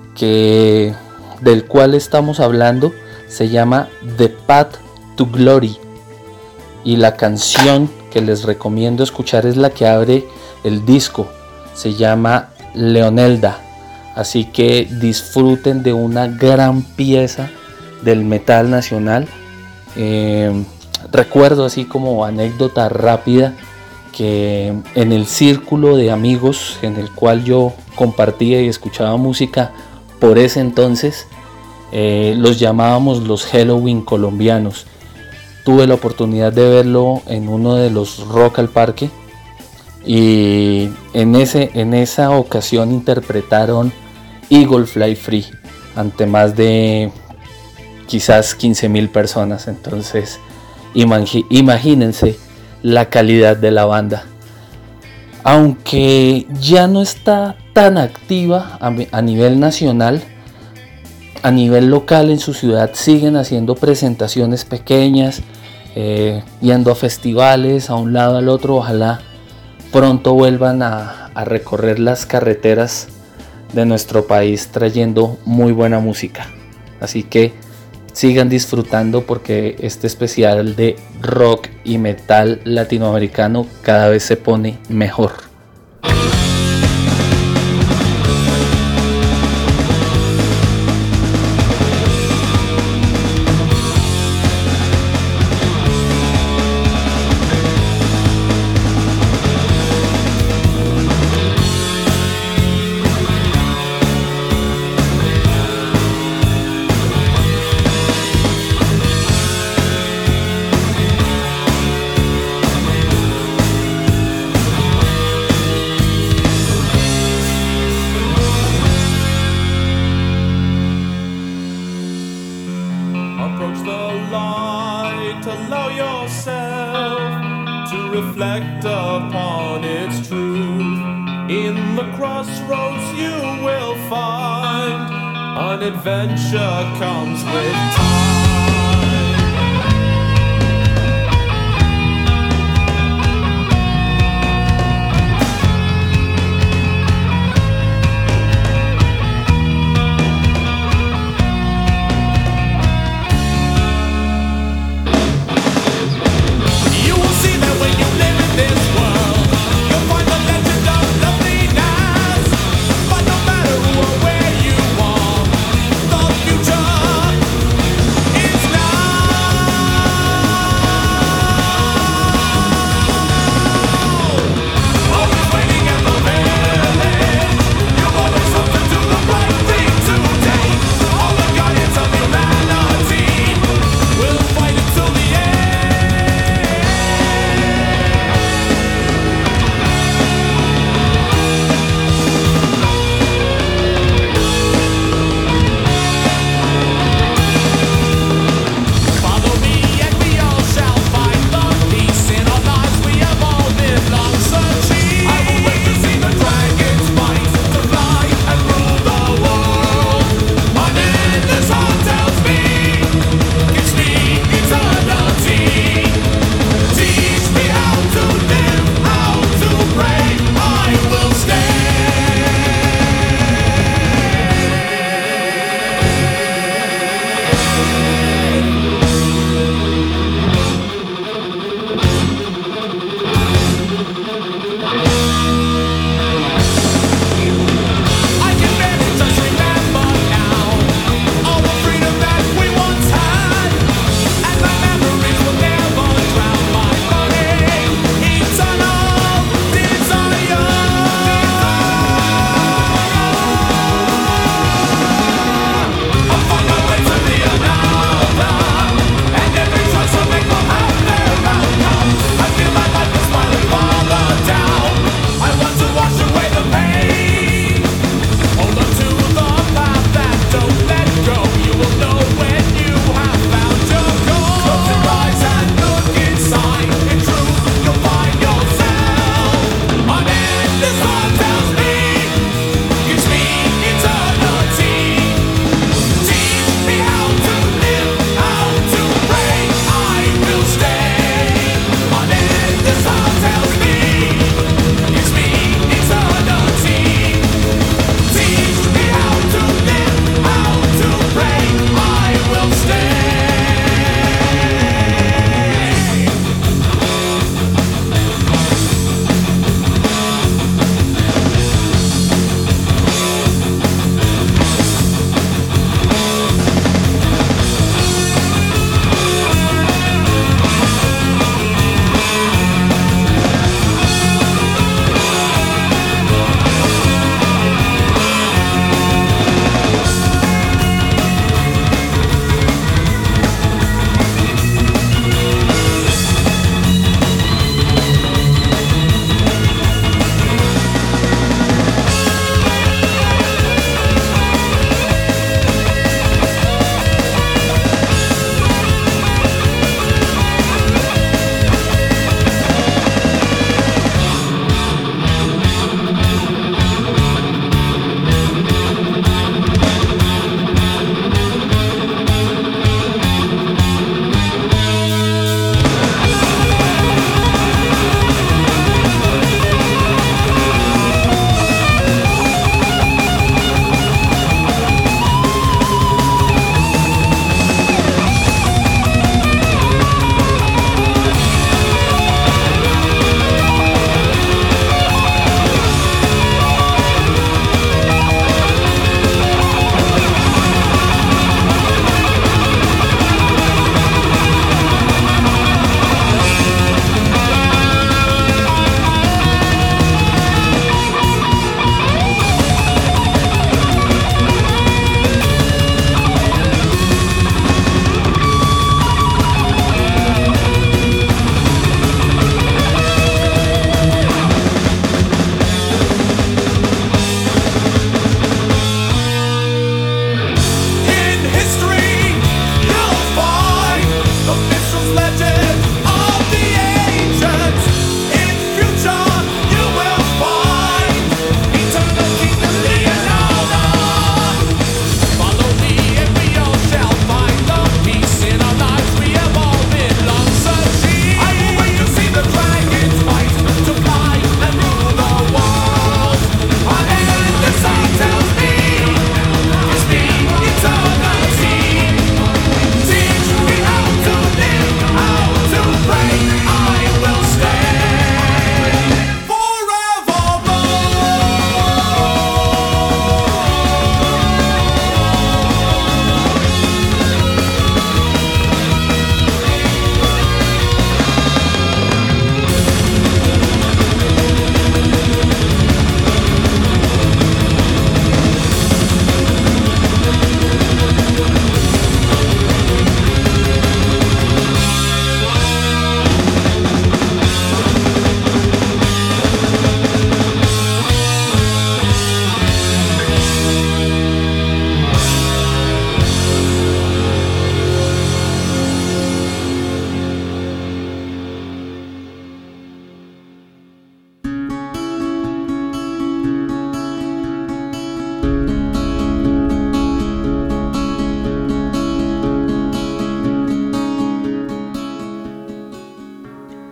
del cual estamos hablando se llama The Path to Glory, y la canción que les recomiendo escuchar es la que abre el disco, se llama Leonelda. Así que disfruten de una gran pieza del metal nacional. Recuerdo, así como anécdota rápida, que en el círculo de amigos en el cual yo compartía y escuchaba música por ese entonces, los llamábamos los Halloween colombianos. Tuve la oportunidad de verlo en uno de los Rock al Parque, y en esa ocasión interpretaron Eagle Fly Free ante más de quizás 15,000 personas. Entonces imagínense la calidad de la banda. Aunque ya no está tan activa a nivel nacional, a nivel local en su ciudad siguen haciendo presentaciones pequeñas, yendo a festivales a un lado al otro. Ojalá pronto vuelvan a recorrer las carreteras de nuestro país trayendo muy buena música. Así que sigan disfrutando, porque este especial de rock y metal latinoamericano cada vez se pone mejor. Reflect upon its truth. In the crossroads you will find an adventure comes with time.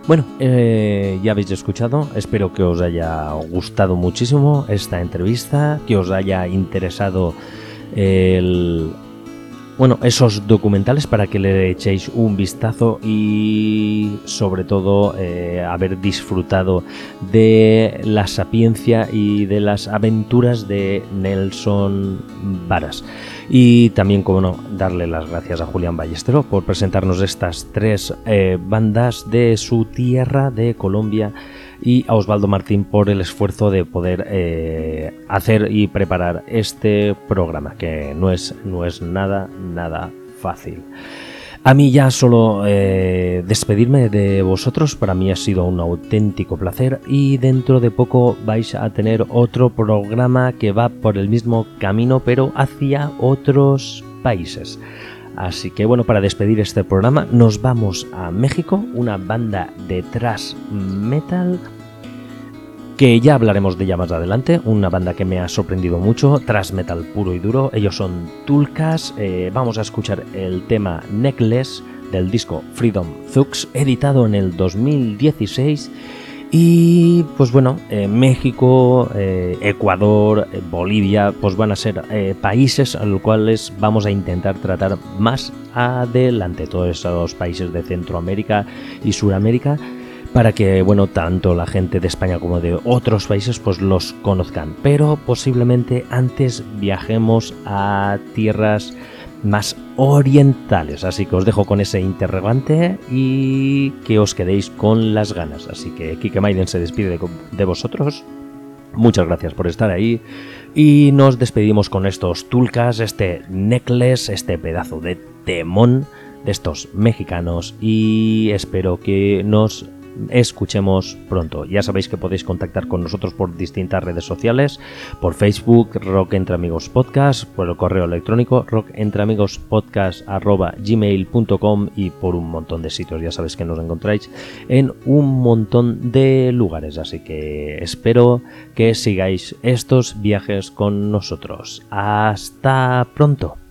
Bueno, ya habéis escuchado, espero que os haya gustado muchísimo esta entrevista, que os haya interesado esos documentales para que le echéis un vistazo y sobre todo haber disfrutado de la sapiencia y de las aventuras de Nelson Varas. Y también, como no, darle las gracias a Julián Ballestero por presentarnos estas 3 bandas de su tierra, de Colombia, y a Osvaldo Martín por el esfuerzo de poder hacer y preparar este programa, que no es nada fácil. A mí ya solo despedirme de vosotros, para mí ha sido un auténtico placer, y dentro de poco vais a tener otro programa que va por el mismo camino pero hacia otros países. Así que bueno, para despedir este programa nos vamos a México, una banda de thrash metal que ya hablaremos de ella más adelante, una banda que me ha sorprendido mucho, thrash metal puro y duro. Ellos son Tulkas. Vamos a escuchar el tema Necklace del disco Freedom Thugs, editado en el 2016. Y pues bueno, México, Ecuador, Bolivia, pues van a ser países a los cuales vamos a intentar tratar más adelante, todos esos países de Centroamérica y Suramérica, para que bueno, tanto la gente de España como de otros países pues los conozcan. Pero posiblemente antes viajemos a tierras más orientales, así que os dejo con ese interrogante y que os quedéis con las ganas. Así que Quique Maiden se despide de vosotros. Muchas gracias por estar ahí y nos despedimos con estos Tulkas, este Necklace, este pedazo de temón de estos mexicanos, y espero que nos escuchemos pronto. Ya sabéis que podéis contactar con nosotros por distintas redes sociales, por Facebook, Rock Entre Amigos Podcast, por el correo electrónico rockentreamigospodcast@gmail.com y por un montón de sitios. Ya sabéis que nos encontráis en un montón de lugares, así que espero que sigáis estos viajes con nosotros. Hasta pronto.